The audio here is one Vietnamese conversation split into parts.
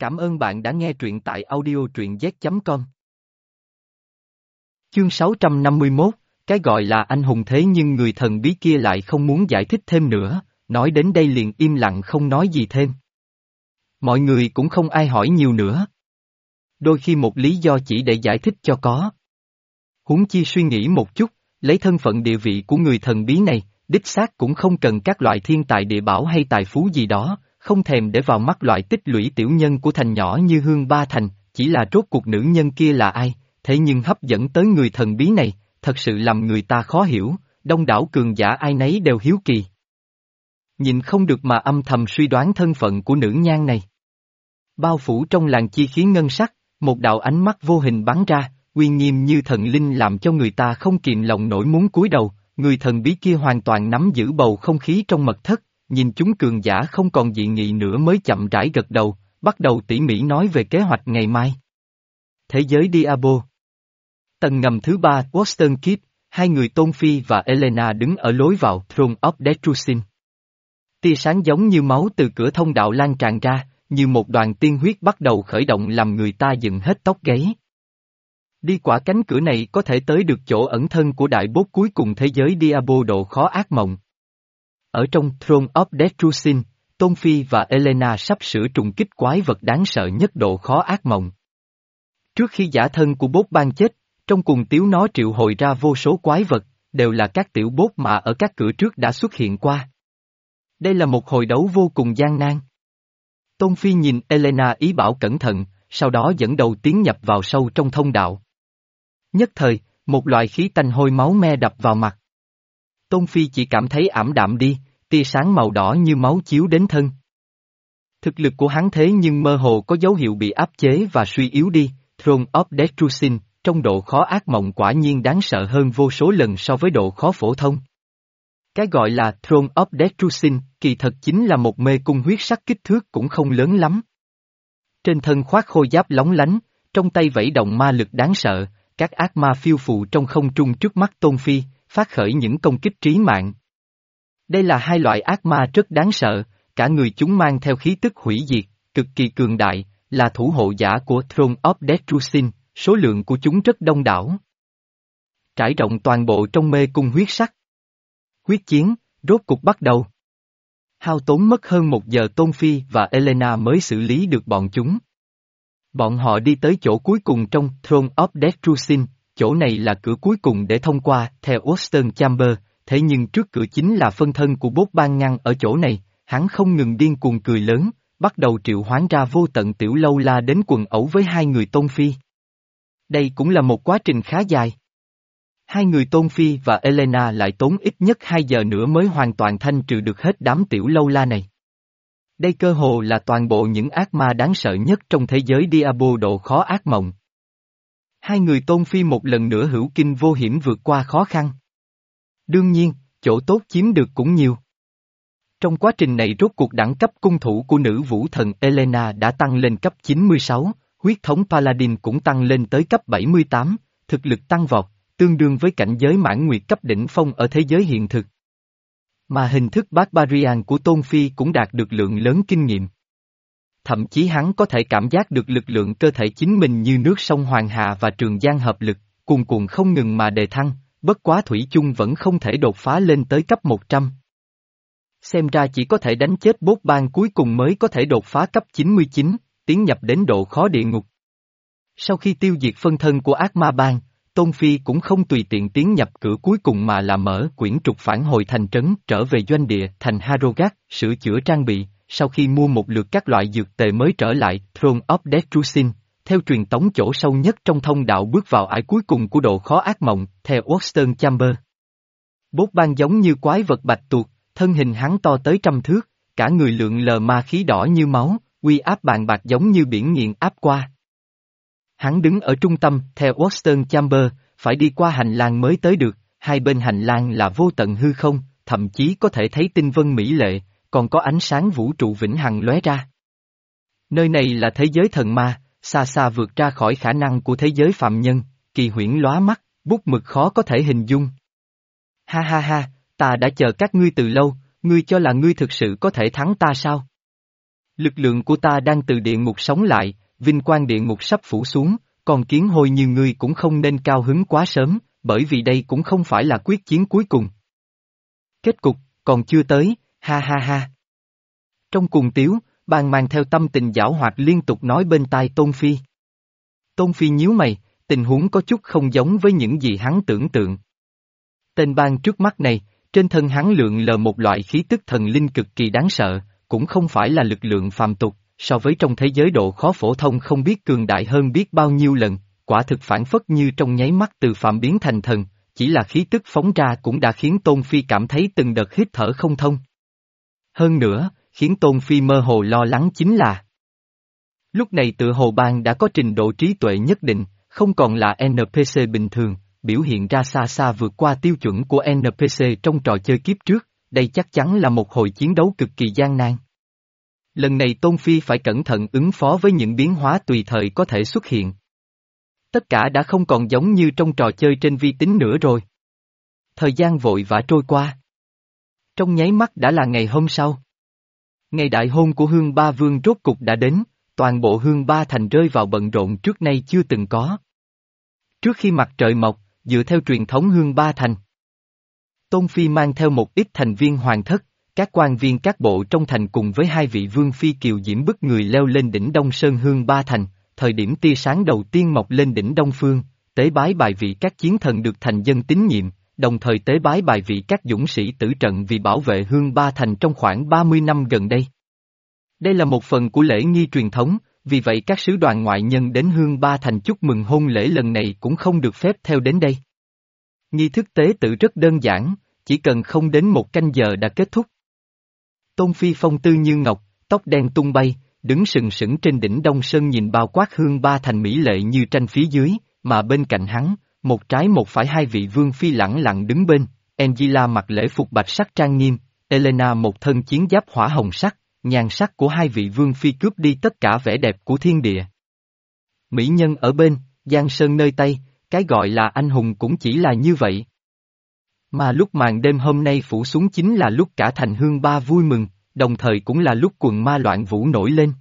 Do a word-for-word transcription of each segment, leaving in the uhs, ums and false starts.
Cảm ơn bạn đã nghe truyện tại audio truyện z chấm com. Chương sáu trăm năm mươi mốt, cái gọi là anh hùng thế nhưng người thần bí kia lại không muốn giải thích thêm nữa, nói đến đây liền im lặng không nói gì thêm. Mọi người cũng không ai hỏi nhiều nữa. Đôi khi một lý do chỉ để giải thích cho có. Huống chi suy nghĩ một chút, lấy thân phận địa vị của người thần bí này, đích xác cũng không cần các loại thiên tài địa bảo hay tài phú gì đó, không thèm để vào mắt loại tích lũy tiểu nhân của thành nhỏ như Hương Ba Thành, chỉ là rốt cuộc nữ nhân kia là ai, thế nhưng hấp dẫn tới người thần bí này, thật sự làm người ta khó hiểu, đông đảo cường giả ai nấy đều hiếu kỳ. Nhìn không được mà âm thầm suy đoán thân phận của nữ nhan này. Bao phủ trong làng chi khí ngân sắc, một đạo ánh mắt vô hình bắn ra, uy nghiêm như thần linh làm cho người ta không kìm lòng nổi muốn cúi đầu, người thần bí kia hoàn toàn nắm giữ bầu không khí trong mật thất, nhìn chúng cường giả không còn dị nghị nữa mới chậm rãi gật đầu, bắt đầu tỉ mỉ nói về kế hoạch ngày mai. Thế giới Diablo. Tầng ngầm thứ ba, Western Keep, hai người Tôn Phi và Elena đứng ở lối vào Throne of Destruction. Tia sáng giống như máu từ cửa thông đạo lan tràn ra, như một đoàn tiên huyết bắt đầu khởi động làm người ta dựng hết tóc gáy. Đi qua cánh cửa này có thể tới được chỗ ẩn thân của đại boss cuối cùng thế giới Diablo độ khó ác mộng. Ở trong Throne of Destruction, Tôn Phi và Elena sắp sửa trùng kích quái vật đáng sợ nhất độ khó ác mộng. Trước khi giả thân của boss ban chết, trong cùng tiếu nó triệu hồi ra vô số quái vật, đều là các tiểu boss mà ở các cửa trước đã xuất hiện qua. Đây là một hồi đấu vô cùng gian nan. Tôn Phi nhìn Elena ý bảo cẩn thận, sau đó dẫn đầu tiến nhập vào sâu trong thông đạo. Nhất thời, một loại khí tanh hôi máu me đập vào mặt. Tôn Phi chỉ cảm thấy ảm đạm đi, tia sáng màu đỏ như máu chiếu đến thân. Thực lực của hắn thế nhưng mơ hồ có dấu hiệu bị áp chế và suy yếu đi, Throne of Destruction, trong độ khó ác mộng quả nhiên đáng sợ hơn vô số lần so với độ khó phổ thông. Cái gọi là Throne of Destruction, kỳ thật chính là một mê cung huyết sắc kích thước cũng không lớn lắm. Trên thân khoác khôi giáp lóng lánh, trong tay vẫy động ma lực đáng sợ, các ác ma phiêu phù trong không trung trước mắt Tôn Phi, phát khởi những công kích trí mạng. Đây là hai loại ác ma rất đáng sợ, cả người chúng mang theo khí tức hủy diệt, cực kỳ cường đại, là thủ hộ giả của Throne of Destruction, số lượng của chúng rất đông đảo. Trải rộng toàn bộ trong mê cung huyết sắc. Huyết chiến, rốt cục bắt đầu. Hao tốn mất hơn một giờ Tôn Phi và Elena mới xử lý được bọn chúng. Bọn họ đi tới chỗ cuối cùng trong Throne of Destruction, chỗ này là cửa cuối cùng để thông qua, theo Western Chamber, thế nhưng trước cửa chính là phân thân của boss ban ngăn ở chỗ này, hắn không ngừng điên cuồng cười lớn, bắt đầu triệu hoán ra vô tận tiểu lâu la đến quần ẩu với hai người Tôn Phi. Đây cũng là một quá trình khá dài. Hai người Tôn Phi và Elena lại tốn ít nhất hai giờ nữa mới hoàn toàn thanh trừ được hết đám tiểu lâu la này. Đây cơ hồ là toàn bộ những ác ma đáng sợ nhất trong thế giới Diablo độ khó ác mộng. Hai người Tôn Phi một lần nữa hữu kinh vô hiểm vượt qua khó khăn. Đương nhiên, chỗ tốt chiếm được cũng nhiều. Trong quá trình này rốt cuộc đẳng cấp cung thủ của nữ vũ thần Elena đã tăng lên cấp chín mươi sáu, huyết thống Paladin cũng tăng lên tới cấp bảy mươi tám, thực lực tăng vọt, tương đương với cảnh giới mãn nguyệt cấp đỉnh phong ở thế giới hiện thực. Mà hình thức Barbarian của Tôn Phi cũng đạt được lượng lớn kinh nghiệm. Thậm chí hắn có thể cảm giác được lực lượng cơ thể chính mình như nước sông Hoàng Hà và Trường Giang hợp lực, cuồn cuộn không ngừng mà đề thăng, bất quá thủy chung vẫn không thể đột phá lên tới cấp một trăm. Xem ra chỉ có thể đánh chết boss ban cuối cùng mới có thể đột phá cấp chín mươi chín, tiến nhập đến độ khó địa ngục. Sau khi tiêu diệt phân thân của ác ma bang, Tôn Phi cũng không tùy tiện tiến nhập cửa cuối cùng mà là mở quyển trục phản hồi thành trấn trở về doanh địa thành Harrogat, sửa chữa trang bị, sau khi mua một lượt các loại dược tề mới trở lại Throne of Destruction, theo truyền tống chỗ sâu nhất trong thông đạo bước vào ải cuối cùng của độ khó ác mộng, theo Western Chamber. Boss ban giống như quái vật bạch tuộc, thân hình hắn to tới trăm thước, cả người lượn lờ ma khí đỏ như máu, uy áp bàn bạc giống như biển nghiền áp qua. Hắn đứng ở trung tâm, theo Western Chamber, phải đi qua hành lang mới tới được, hai bên hành lang là vô tận hư không, thậm chí có thể thấy tinh vân mỹ lệ, còn có ánh sáng vũ trụ vĩnh hằng lóe ra. Nơi này là thế giới thần ma, xa xa vượt ra khỏi khả năng của thế giới phạm nhân, kỳ huyễn lóa mắt, bút mực khó có thể hình dung. Ha ha ha, ta đã chờ các ngươi từ lâu, ngươi cho là ngươi thực sự có thể thắng ta sao? Lực lượng của ta đang từ địa ngục sống lại, vinh quang địa ngục sắp phủ xuống, còn kiến hôi như ngươi cũng không nên cao hứng quá sớm, bởi vì đây cũng không phải là quyết chiến cuối cùng. Kết cục, còn chưa tới, ha ha ha. Trong cuồng tiếu, Bàng mang theo tâm tình giảo hoạt liên tục nói bên tai Tôn Phi. Tôn Phi nhíu mày, tình huống có chút không giống với những gì hắn tưởng tượng. Tên Bàng trước mắt này, trên thân hắn lượn lờ một loại khí tức thần linh cực kỳ đáng sợ, cũng không phải là lực lượng phàm tục, so với trong thế giới độ khó phổ thông không biết cường đại hơn biết bao nhiêu lần, quả thực phản phất như trong nháy mắt từ phàm biến thành thần, chỉ là khí tức phóng ra cũng đã khiến Tôn Phi cảm thấy từng đợt hít thở không thông. Hơn nữa, khiến Tôn Phi mơ hồ lo lắng chính là lúc này tựa hồ Bàng đã có trình độ trí tuệ nhất định, không còn là en pê xê bình thường, biểu hiện ra xa xa vượt qua tiêu chuẩn của en pê xê trong trò chơi kiếp trước, đây chắc chắn là một hồi chiến đấu cực kỳ gian nan. Lần này Tôn Phi phải cẩn thận ứng phó với những biến hóa tùy thời có thể xuất hiện. Tất cả đã không còn giống như trong trò chơi trên vi tính nữa rồi. Thời gian vội vã trôi qua. Trong nháy mắt đã là ngày hôm sau. Ngày đại hôn của Hương Ba Vương rốt cục đã đến, toàn bộ Hương Ba Thành rơi vào bận rộn trước nay chưa từng có. Trước khi mặt trời mọc, dựa theo truyền thống Hương Ba Thành, Tôn Phi mang theo một ít thành viên hoàng thất, các quan viên các bộ trong thành cùng với hai vị vương phi kiều diễm bức người leo lên đỉnh Đông Sơn Hương Ba Thành, thời điểm tia sáng đầu tiên mọc lên đỉnh Đông Phương, tế bái bài vị các chiến thần được thành dân tín nhiệm, đồng thời tế bái bài vị các dũng sĩ tử trận vì bảo vệ Hương Ba Thành trong khoảng ba mươi năm gần đây. Đây là một phần của lễ nghi truyền thống, vì vậy các sứ đoàn ngoại nhân đến Hương Ba Thành chúc mừng hôn lễ lần này cũng không được phép theo đến đây. Nghi thức tế tự rất đơn giản, chỉ cần không đến một canh giờ đã kết thúc. Tôn Phi phong tư như ngọc, tóc đen tung bay, đứng sừng sững trên đỉnh Đông Sơn nhìn bao quát Hương Ba Thành mỹ lệ như tranh phía dưới, mà bên cạnh hắn, một trái một phải hai vị vương phi lẳng lặng đứng bên, Angela mặc lễ phục bạch sắc trang nghiêm, Elena một thân chiến giáp hỏa hồng sắc, nhan sắc của hai vị vương phi cướp đi tất cả vẻ đẹp của thiên địa. Mỹ nhân ở bên, Giang Sơn nơi Tây, cái gọi là anh hùng cũng chỉ là như vậy. Mà lúc màn đêm hôm nay phủ xuống chính là lúc cả thành Hương Ba vui mừng, đồng thời cũng là lúc quần ma loạn vũ nổi lên.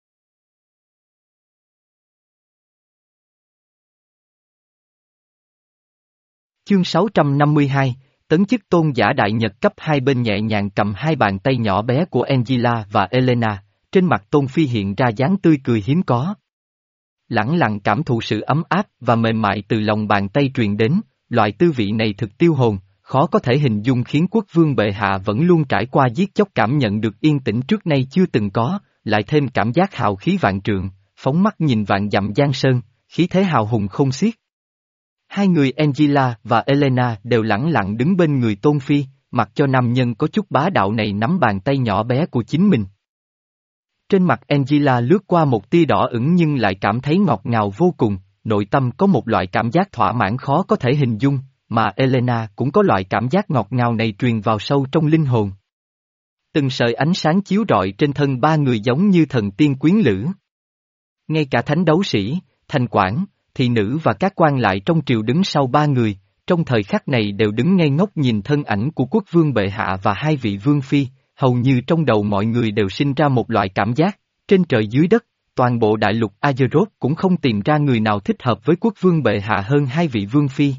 Chương sáu trăm năm mươi hai, tấn chức tôn giả đại nhật cấp hai bên nhẹ nhàng cầm hai bàn tay nhỏ bé của Angela và Elena, trên mặt Tôn Phi hiện ra dáng tươi cười hiếm có. Lẳng lặng cảm thụ sự ấm áp và mềm mại từ lòng bàn tay truyền đến, loại tư vị này thực tiêu hồn, khó có thể hình dung khiến quốc vương bệ hạ vẫn luôn trải qua giết chóc cảm nhận được yên tĩnh trước nay chưa từng có, lại thêm cảm giác hào khí vạn trượng, phóng mắt nhìn vạn dặm giang sơn, khí thế hào hùng không xiết. Hai người Angela và Elena đều lẳng lặng đứng bên người Tôn Phi, mặc cho nam nhân có chút bá đạo này nắm bàn tay nhỏ bé của chính mình. Trên mặt Angela lướt qua một tia đỏ ửng nhưng lại cảm thấy ngọt ngào vô cùng, nội tâm có một loại cảm giác thỏa mãn khó có thể hình dung, mà Elena cũng có loại cảm giác ngọt ngào này truyền vào sâu trong linh hồn. Từng sợi ánh sáng chiếu rọi trên thân ba người giống như thần tiên quyến lữ. Ngay cả thánh đấu sĩ, thành quản, thị nữ và các quan lại trong triều đứng sau ba người, trong thời khắc này đều đứng ngây ngốc nhìn thân ảnh của quốc vương bệ hạ và hai vị vương phi, hầu như trong đầu mọi người đều sinh ra một loại cảm giác, trên trời dưới đất, toàn bộ đại lục Azeroth cũng không tìm ra người nào thích hợp với quốc vương bệ hạ hơn hai vị vương phi.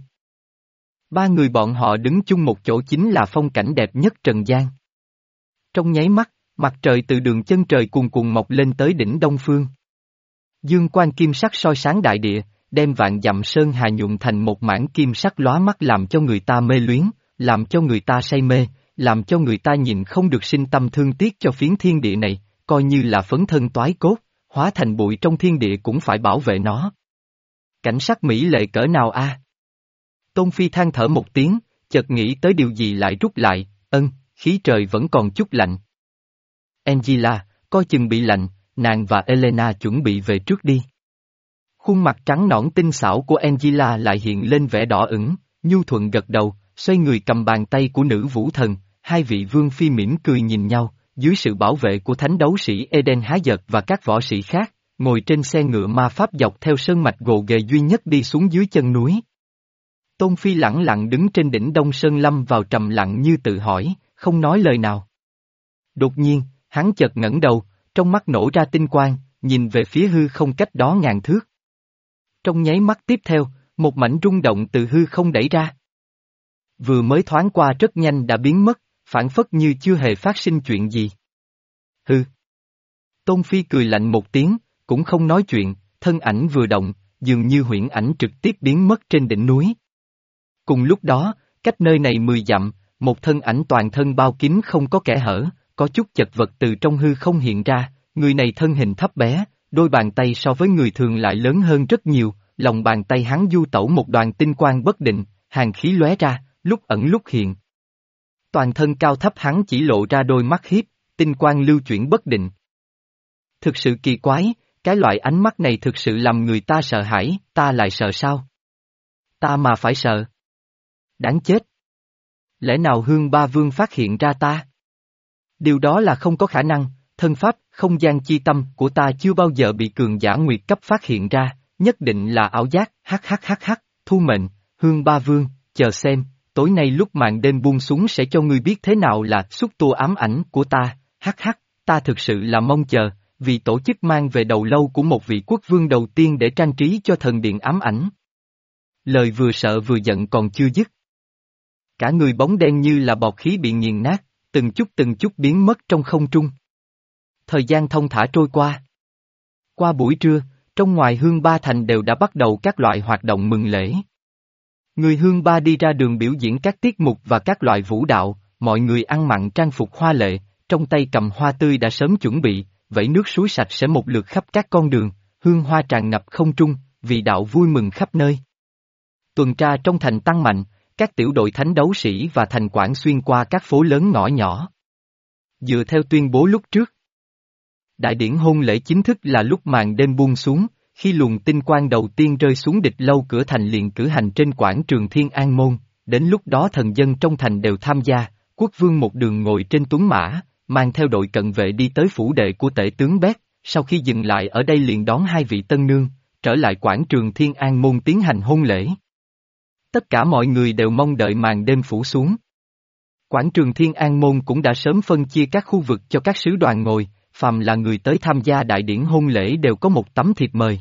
Ba người bọn họ đứng chung một chỗ chính là phong cảnh đẹp nhất trần gian. Trong nháy mắt, mặt trời từ đường chân trời cuồn cuộn mọc lên tới đỉnh Đông Phương. Dương quang kim sắc soi sáng đại địa, đem vạn dặm sơn hà nhuộm thành một mảng kim sắc lóa mắt làm cho người ta mê luyến, làm cho người ta say mê, làm cho người ta nhìn không được sinh tâm thương tiếc cho phiến thiên địa này, coi như là phấn thân toái cốt, hóa thành bụi trong thiên địa cũng phải bảo vệ nó. Cảnh sắc mỹ lệ cỡ nào a? Tôn Phi than thở một tiếng, chợt nghĩ tới điều gì lại rút lại, ân, khí trời vẫn còn chút lạnh. Angela, coi chừng bị lạnh, nàng và Elena chuẩn bị về trước đi. Khuôn mặt trắng nõn tinh xảo của Angela lại hiện lên vẻ đỏ ửng, nhu thuận gật đầu, xoay người cầm bàn tay của nữ vũ thần, hai vị vương phi mỉm cười nhìn nhau, dưới sự bảo vệ của thánh đấu sĩ Eden Há Giật và các võ sĩ khác, ngồi trên xe ngựa ma pháp dọc theo sơn mạch gồ ghề duy nhất đi xuống dưới chân núi. Tôn Phi lẳng lặng đứng trên đỉnh Đông Sơn lâm vào trầm lặng như tự hỏi, không nói lời nào. Đột nhiên, hắn chợt ngẩng đầu, trong mắt nổ ra tinh quang, nhìn về phía hư không cách đó ngàn thước. Trong nháy mắt tiếp theo, một mảnh rung động từ hư không đẩy ra. Vừa mới thoáng qua rất nhanh đã biến mất, phản phất như chưa hề phát sinh chuyện gì. Hư. Tôn Phi cười lạnh một tiếng, cũng không nói chuyện, thân ảnh vừa động, dường như huyễn ảnh trực tiếp biến mất trên đỉnh núi. Cùng lúc đó, cách nơi này mười dặm, một thân ảnh toàn thân bao kín không có kẽ hở, có chút chật vật từ trong hư không hiện ra, người này thân hình thấp bé, đôi bàn tay so với người thường lại lớn hơn rất nhiều, lòng bàn tay hắn du tẩu một đoàn tinh quang bất định, hàn khí lóe ra, lúc ẩn lúc hiện. Toàn thân cao thấp hắn chỉ lộ ra đôi mắt hiếp, tinh quang lưu chuyển bất định. Thực sự kỳ quái, cái loại ánh mắt này thực sự làm người ta sợ hãi, ta lại sợ sao? Ta mà phải sợ. Đáng chết. Lẽ nào Hương Ba Vương phát hiện ra ta? Điều đó là không có khả năng, thân pháp, không gian chi tâm của ta chưa bao giờ bị cường giả nguyệt cấp phát hiện ra, nhất định là ảo giác, hắc hắc hắc hắc, thu mệnh, Hương Ba Vương, chờ xem, tối nay lúc màn đêm buông xuống sẽ cho ngươi biết thế nào là xúc tua ám ảnh của ta, hắc hắc, ta thực sự là mong chờ, vì tổ chức mang về đầu lâu của một vị quốc vương đầu tiên để trang trí cho thần điện ám ảnh. Lời vừa sợ vừa giận còn chưa dứt. Cả người bóng đen như là bọt khí bị nghiền nát, từng chút từng chút biến mất trong không trung. Thời gian thông thả trôi qua. Qua buổi trưa, trong ngoài Hương Ba Thành đều đã bắt đầu các loại hoạt động mừng lễ. Người Hương Ba đi ra đường biểu diễn các tiết mục và các loại vũ đạo, mọi người ăn mặn trang phục hoa lệ, trong tay cầm hoa tươi đã sớm chuẩn bị, vẩy nước suối sạch sẽ một lượt khắp các con đường, hương hoa tràn ngập không trung, vị đạo vui mừng khắp nơi. Tuần tra trong thành tăng mạnh, các tiểu đội thánh đấu sĩ và thành quản xuyên qua các phố lớn ngõ nhỏ. Dựa theo tuyên bố lúc trước, đại điển hôn lễ chính thức là lúc màn đêm buông xuống, khi luồng tinh quang đầu tiên rơi xuống địch lâu cửa thành liền cử hành trên quảng trường Thiên An Môn, đến lúc đó thần dân trong thành đều tham gia, quốc vương một đường ngồi trên tuấn mã, mang theo đội cận vệ đi tới phủ đệ của tể tướng Bét, sau khi dừng lại ở đây liền đón hai vị tân nương, trở lại quảng trường Thiên An Môn tiến hành hôn lễ. Tất cả mọi người đều mong đợi màn đêm phủ xuống. Quảng trường Thiên An Môn cũng đã sớm phân chia các khu vực cho các sứ đoàn ngồi, phàm là người tới tham gia đại điển hôn lễ đều có một tấm thiệp mời.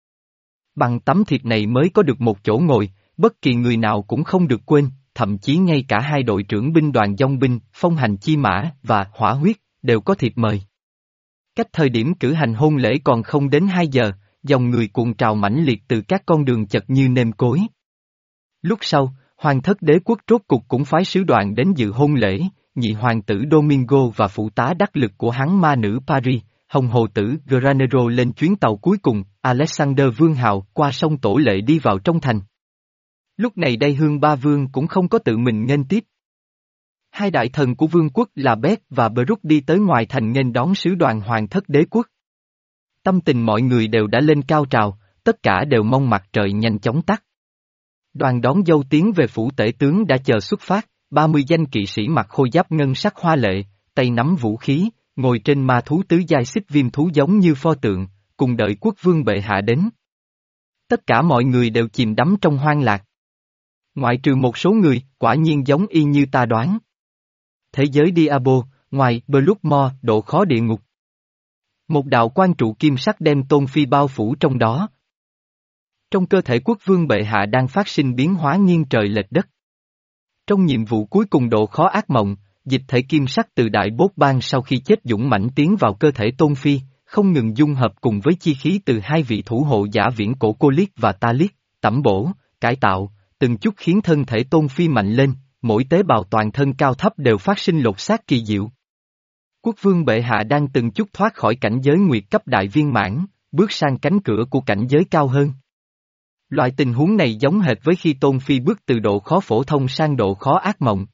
Bằng tấm thiệp này mới có được một chỗ ngồi, bất kỳ người nào cũng không được quên, thậm chí ngay cả hai đội trưởng binh đoàn dòng binh, phong hành chi mã và hỏa huyết, đều có thiệp mời. Cách thời điểm cử hành hôn lễ còn không đến hai giờ, dòng người cuộn trào mãnh liệt từ các con đường chật như nêm cối. Lúc sau, hoàng thất đế quốc rốt cục cũng phái sứ đoàn đến dự hôn lễ, nhị hoàng tử Domingo và phụ tá đắc lực của hắn ma nữ Paris, hồng hồ tử Granero lên chuyến tàu cuối cùng, Alexander Vương Hào qua sông Tổ Lệ đi vào trong thành. Lúc này đây Hương Ba Vương cũng không có tự mình nghênh tiếp. Hai đại thần của vương quốc là Bét và Brook đi tới ngoài thành nghênh đón sứ đoàn hoàng thất đế quốc. Tâm tình mọi người đều đã lên cao trào, tất cả đều mong mặt trời nhanh chóng tắt. Đoàn đón dâu tiến về phủ tể tướng đã chờ xuất phát, ba mươi danh kỵ sĩ mặc khôi giáp ngân sắc hoa lệ, tay nắm vũ khí, ngồi trên ma thú tứ giai xích viêm thú giống như pho tượng, cùng đợi quốc vương bệ hạ đến. Tất cả mọi người đều chìm đắm trong hoang lạc. Ngoại trừ một số người, quả nhiên giống y như ta đoán. Thế giới Diablo, ngoài Bloodmore, độ khó địa ngục. Một đạo quan trụ kim sắc đem Tôn Phi bao phủ trong đó. Trong cơ thể quốc vương bệ hạ đang phát sinh biến hóa nghiêng trời lệch đất. Trong nhiệm vụ cuối cùng độ khó ác mộng, dịch thể kim sắc từ đại bốt bang sau khi chết dũng mãnh tiến vào cơ thể Tôn Phi, không ngừng dung hợp cùng với chi khí từ hai vị thủ hộ giả viễn cổ Cô Liết và Ta Liết, tẩm bổ, cải tạo, từng chút khiến thân thể Tôn Phi mạnh lên, mỗi tế bào toàn thân cao thấp đều phát sinh lột xác kỳ diệu. Quốc vương bệ hạ đang từng chút thoát khỏi cảnh giới nguyệt cấp đại viên mãn, bước sang cánh cửa của cảnh giới cao hơn. Loại tình huống này giống hệt với khi Tôn Phi bước từ độ khó phổ thông sang độ khó ác mộng.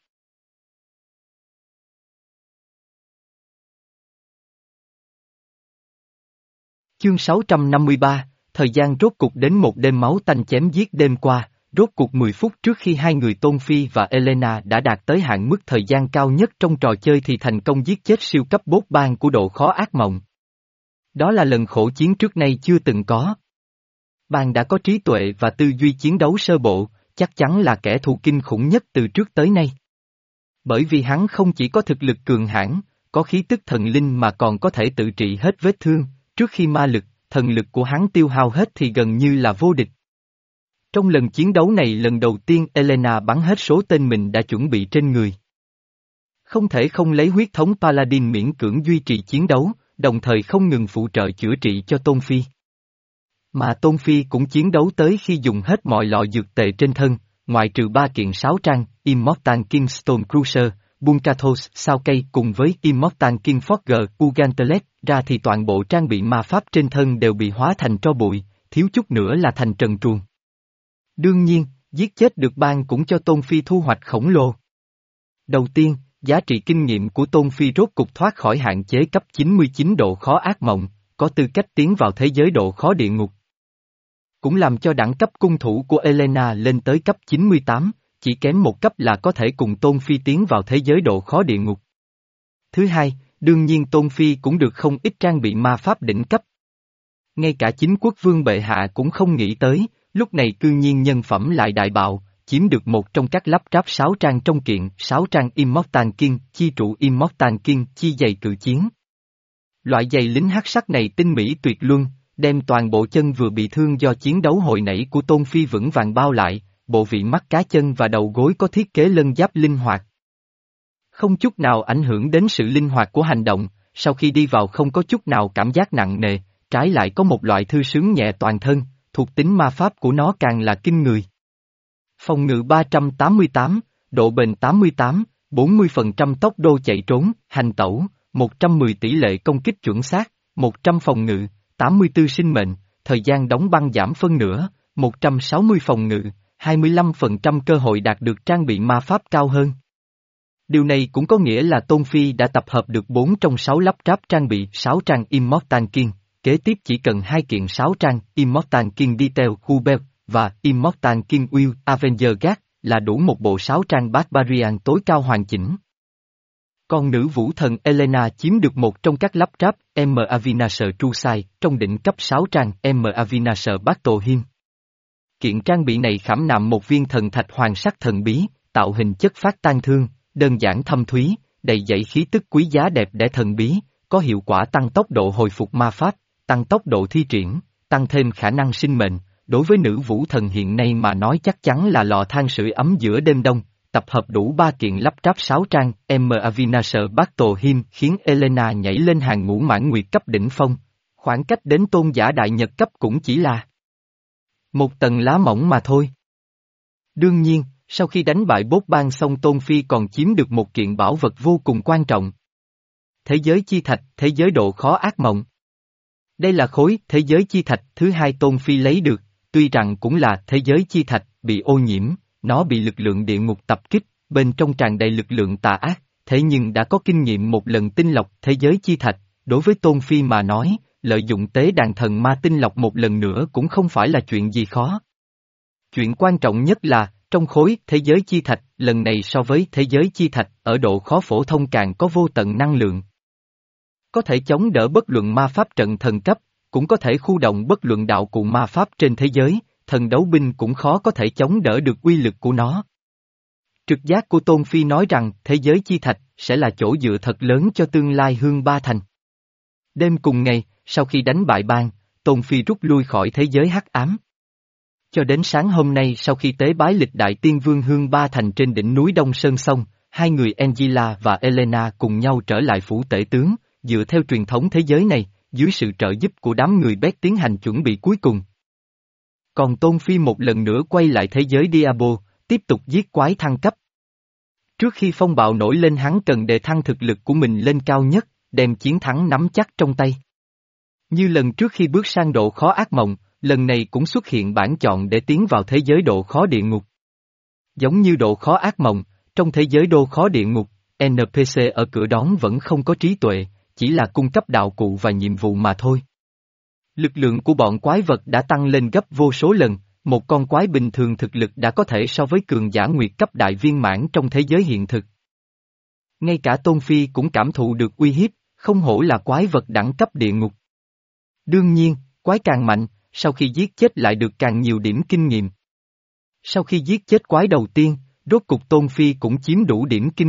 Chương sáu trăm năm mươi ba, thời gian rốt cục đến một đêm máu tanh chém giết đêm qua, rốt cuộc mười phút trước khi hai người Tôn Phi và Elena đã đạt tới hạn mức thời gian cao nhất trong trò chơi thì thành công giết chết siêu cấp bốt bang của độ khó ác mộng. Đó là lần khổ chiến trước nay chưa từng có. Bang đã có trí tuệ và tư duy chiến đấu sơ bộ, chắc chắn là kẻ thù kinh khủng nhất từ trước tới nay. Bởi vì hắn không chỉ có thực lực cường hãn, có khí tức thần linh mà còn có thể tự trị hết vết thương, trước khi ma lực, thần lực của hắn tiêu hao hết thì gần như là vô địch. Trong lần chiến đấu này lần đầu tiên Elena bắn hết số tên mình đã chuẩn bị trên người. Không thể không lấy huyết thống Paladin miễn cưỡng duy trì chiến đấu, đồng thời không ngừng phụ trợ chữa trị cho Tôn Phi. Mà Tôn Phi cũng chiến đấu tới khi dùng hết mọi lọ dược tệ trên thân, ngoại trừ ba kiện sáo trang, Immortal King Stone Cruiser, Bunkathos sao cây cùng với Immortal King Forger Ugantelet ra thì toàn bộ trang bị ma pháp trên thân đều bị hóa thành tro bụi, thiếu chút nữa là thành trần truồng. Đương nhiên, giết chết được bang cũng cho Tôn Phi thu hoạch khổng lồ. Đầu tiên, giá trị kinh nghiệm của Tôn Phi rốt cục thoát khỏi hạn chế cấp chín mươi chín độ khó ác mộng, có tư cách tiến vào thế giới độ khó địa ngục. Cũng làm cho đẳng cấp cung thủ của Elena lên tới cấp chín mươi tám, chỉ kém một cấp là có thể cùng Tôn Phi tiến vào thế giới độ khó địa ngục. Thứ hai, đương nhiên Tôn Phi cũng được không ít trang bị ma pháp đỉnh cấp. Ngay cả chính quốc vương bệ hạ cũng không nghĩ tới, lúc này cư nhiên nhân phẩm lại đại bạo, chiếm được một trong các lắp ráp sáu trang trong kiện, sáu trang Immortal King, chi trụ Immortal King, chi giày cự chiến. Loại giày lính hắc sắc này tinh mỹ tuyệt luân, đem toàn bộ chân vừa bị thương do chiến đấu hồi nãy của Tôn Phi vững vàng bao lại, bộ vị mắt cá chân và đầu gối có thiết kế lân giáp linh hoạt. Không chút nào ảnh hưởng đến sự linh hoạt của hành động, sau khi đi vào không có chút nào cảm giác nặng nề, trái lại có một loại thư sướng nhẹ toàn thân, thuộc tính ma pháp của nó càng là kinh người. Phòng ngự ba trăm tám mươi tám, độ bền tám mươi tám, bốn mươi phần trăm tốc độ chạy trốn, hành tẩu, một trăm mười tỷ lệ công kích chuẩn xác, một trăm phòng ngự, tám mươi tư sinh mệnh, thời gian đóng băng giảm phân nửa, một trăm sáu mươi phòng ngự, hai mươi lăm phần trăm cơ hội đạt được trang bị ma pháp cao hơn. Điều này cũng có nghĩa là Tôn Phi đã tập hợp được bốn trong sáu lắp ráp trang bị sáu trang Immortal King, kế tiếp chỉ cần hai kiện sáu trang Immortal King Detail Hubert và Immortal King Will Avenger Guard là đủ một bộ sáu trang Barbarian tối cao hoàn chỉnh. Còn nữ vũ thần Elena chiếm được một trong các lắp ráp M. Avinasher Trusai trong đỉnh cấp sáu trang M. Avinasher Battle Hymn. Kiện trang bị này khảm nạm một viên thần thạch hoàng sắc thần bí, tạo hình chất phát tan thương, đơn giản thâm thúy, đầy dẫy khí tức quý giá đẹp đẽ thần bí, có hiệu quả tăng tốc độ hồi phục ma pháp, tăng tốc độ thi triển, tăng thêm khả năng sinh mệnh. Đối với nữ vũ thần hiện nay mà nói chắc chắn là lò than sưởi ấm giữa đêm đông, tập hợp đủ ba kiện lắp ráp sáu trang M. Avinasher Battle Hymn khiến Elena nhảy lên hàng ngũ mãn nguyệt cấp đỉnh phong, khoảng cách đến tôn giả đại nhật cấp cũng chỉ là một tầng lá mỏng mà thôi. Đương nhiên, sau khi đánh bại bốt bang xong Tôn Phi còn chiếm được một kiện bảo vật vô cùng quan trọng. Thế giới chi thạch, thế giới độ khó ác mộng. Đây là khối thế giới chi thạch thứ hai Tôn Phi lấy được, tuy rằng cũng là thế giới chi thạch, bị ô nhiễm, nó bị lực lượng địa ngục tập kích, bên trong tràn đầy lực lượng tà ác, thế nhưng đã có kinh nghiệm một lần tinh lọc thế giới chi thạch, đối với Tôn Phi mà nói, lợi dụng tế đàn thần ma tinh lọc một lần nữa cũng không phải là chuyện gì khó. Chuyện quan trọng nhất là, trong khối thế giới chi thạch, lần này so với thế giới chi thạch, ở độ khó phổ thông càng có vô tận năng lượng. Có thể chống đỡ bất luận ma pháp trận thần cấp, cũng có thể khu động bất luận đạo cụ ma pháp trên thế giới, thần đấu binh cũng khó có thể chống đỡ được uy lực của nó. Trực giác của Tôn Phi nói rằng thế giới chi thạch sẽ là chỗ dựa thật lớn cho tương lai Hương Ba Thành. Đêm cùng ngày, sau khi đánh bại bang, Tôn Phi rút lui khỏi thế giới hắc ám. Cho đến sáng hôm nay sau khi tế bái lịch đại tiên vương Hương Ba Thành trên đỉnh núi Đông Sơn xong, hai người Angela và Elena cùng nhau trở lại phủ tể tướng, dựa theo truyền thống thế giới này, dưới sự trợ giúp của đám người Bét tiến hành chuẩn bị cuối cùng. Còn Tôn Phi một lần nữa quay lại thế giới Diablo, tiếp tục giết quái thăng cấp. Trước khi phong bạo nổi lên hắn cần đề thăng thực lực của mình lên cao nhất, đem chiến thắng nắm chắc trong tay. Như lần trước khi bước sang độ khó ác mộng, lần này cũng xuất hiện bản chọn để tiến vào thế giới độ khó địa ngục. Giống như độ khó ác mộng, trong thế giới độ khó địa ngục, en pê xê ở cửa đón vẫn không có trí tuệ, chỉ là cung cấp đạo cụ và nhiệm vụ mà thôi. Lực lượng của bọn quái vật đã tăng lên gấp vô số lần, một con quái bình thường thực lực đã có thể so với cường giả nguyệt cấp đại viên mãn trong thế giới hiện thực. Ngay cả Tôn Phi cũng cảm thụ được uy hiếp, không hổ là quái vật đẳng cấp địa ngục. Đương nhiên, quái càng mạnh, sau khi giết chết lại được càng nhiều điểm kinh nghiệm. Sau khi giết chết quái đầu tiên, rốt cục Tôn Phi cũng chiếm đủ điểm kinh nghiệm,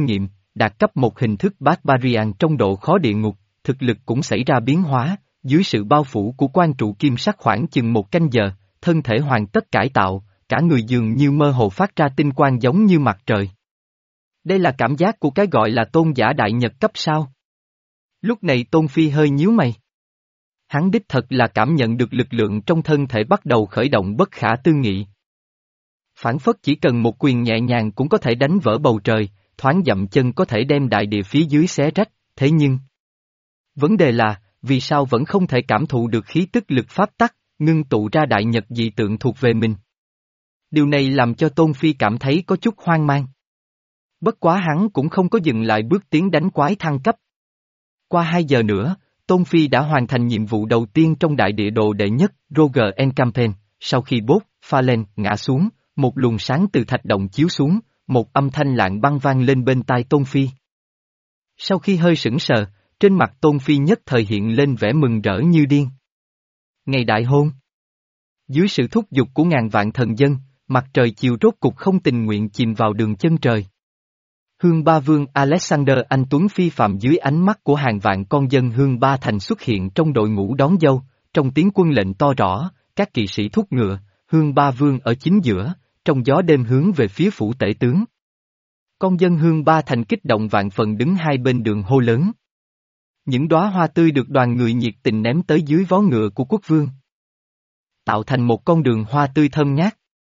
đạt cấp một hình thức Barbarian trong độ khó địa ngục, thực lực cũng xảy ra biến hóa, dưới sự bao phủ của quan trụ kim sắc khoảng chừng một canh giờ, thân thể hoàn tất cải tạo, cả người dường như mơ hồ phát ra tinh quang giống như mặt trời. Đây là cảm giác của cái gọi là tôn giả đại nhật cấp sao? Lúc này Tôn Phi hơi nhíu mày. Hắn đích thật là cảm nhận được lực lượng trong thân thể bắt đầu khởi động bất khả tư nghị. Phản phất chỉ cần một quyền nhẹ nhàng cũng có thể đánh vỡ bầu trời, thoáng dậm chân có thể đem đại địa phía dưới xé rách, thế nhưng... Vấn đề là, vì sao vẫn không thể cảm thụ được khí tức lực pháp tắc, ngưng tụ ra đại nhật dị tượng thuộc về mình. Điều này làm cho Tôn Phi cảm thấy có chút hoang mang. Bất quá hắn cũng không có dừng lại bước tiến đánh quái thăng cấp. Qua hai giờ nữa, Tôn Phi đã hoàn thành nhiệm vụ đầu tiên trong đại địa đồ đệ nhất, Roger Encampaign. Sau khi bốt, Pha-len, ngã xuống, một luồng sáng từ thạch động chiếu xuống, một âm thanh lạng băng vang lên bên tai Tôn Phi. Sau khi hơi sững sờ, trên mặt Tôn Phi nhất thời hiện lên vẻ mừng rỡ như điên. Ngày đại hôn. Dưới sự thúc giục của ngàn vạn thần dân, mặt trời chiều rốt cục không tình nguyện chìm vào đường chân trời. Hương Ba Vương Alexander Anh Tuấn phi phạm dưới ánh mắt của hàng vạn con dân Hương Ba Thành xuất hiện trong đội ngũ đón dâu, trong tiếng quân lệnh to rõ, các kỵ sĩ thúc ngựa, Hương Ba Vương ở chính giữa, trong gió đêm hướng về phía phủ tể tướng. Con dân Hương Ba Thành kích động vạn phần đứng hai bên đường hô lớn. Những đóa hoa tươi được đoàn người nhiệt tình ném tới dưới vó ngựa của quốc vương, tạo thành một con đường hoa tươi thơm ngát.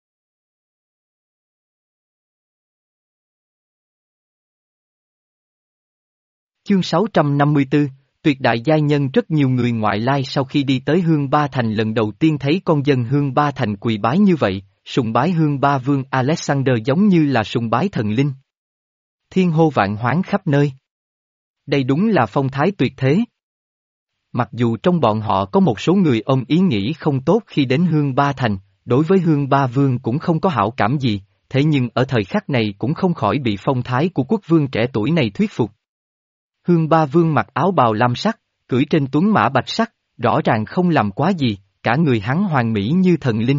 Chương sáu trăm năm mươi tư, tuyệt đại giai nhân. Rất nhiều người ngoại lai sau khi đi tới Hương Ba Thành lần đầu tiên thấy con dân Hương Ba Thành quỳ bái như vậy, sùng bái Hương Ba Vương Alexander giống như là sùng bái thần linh. Thiên hô vạn hoán khắp nơi. Đây đúng là phong thái tuyệt thế. Mặc dù trong bọn họ có một số người ôm ý nghĩ không tốt khi đến Hương Ba Thành, đối với Hương Ba Vương cũng không có hảo cảm gì, thế nhưng ở thời khắc này cũng không khỏi bị phong thái của quốc vương trẻ tuổi này thuyết phục. Hương Ba Vương mặc áo bào lam sắc, cưỡi trên tuấn mã bạch sắc, rõ ràng không làm quá gì, cả người hắn hoàn mỹ như thần linh.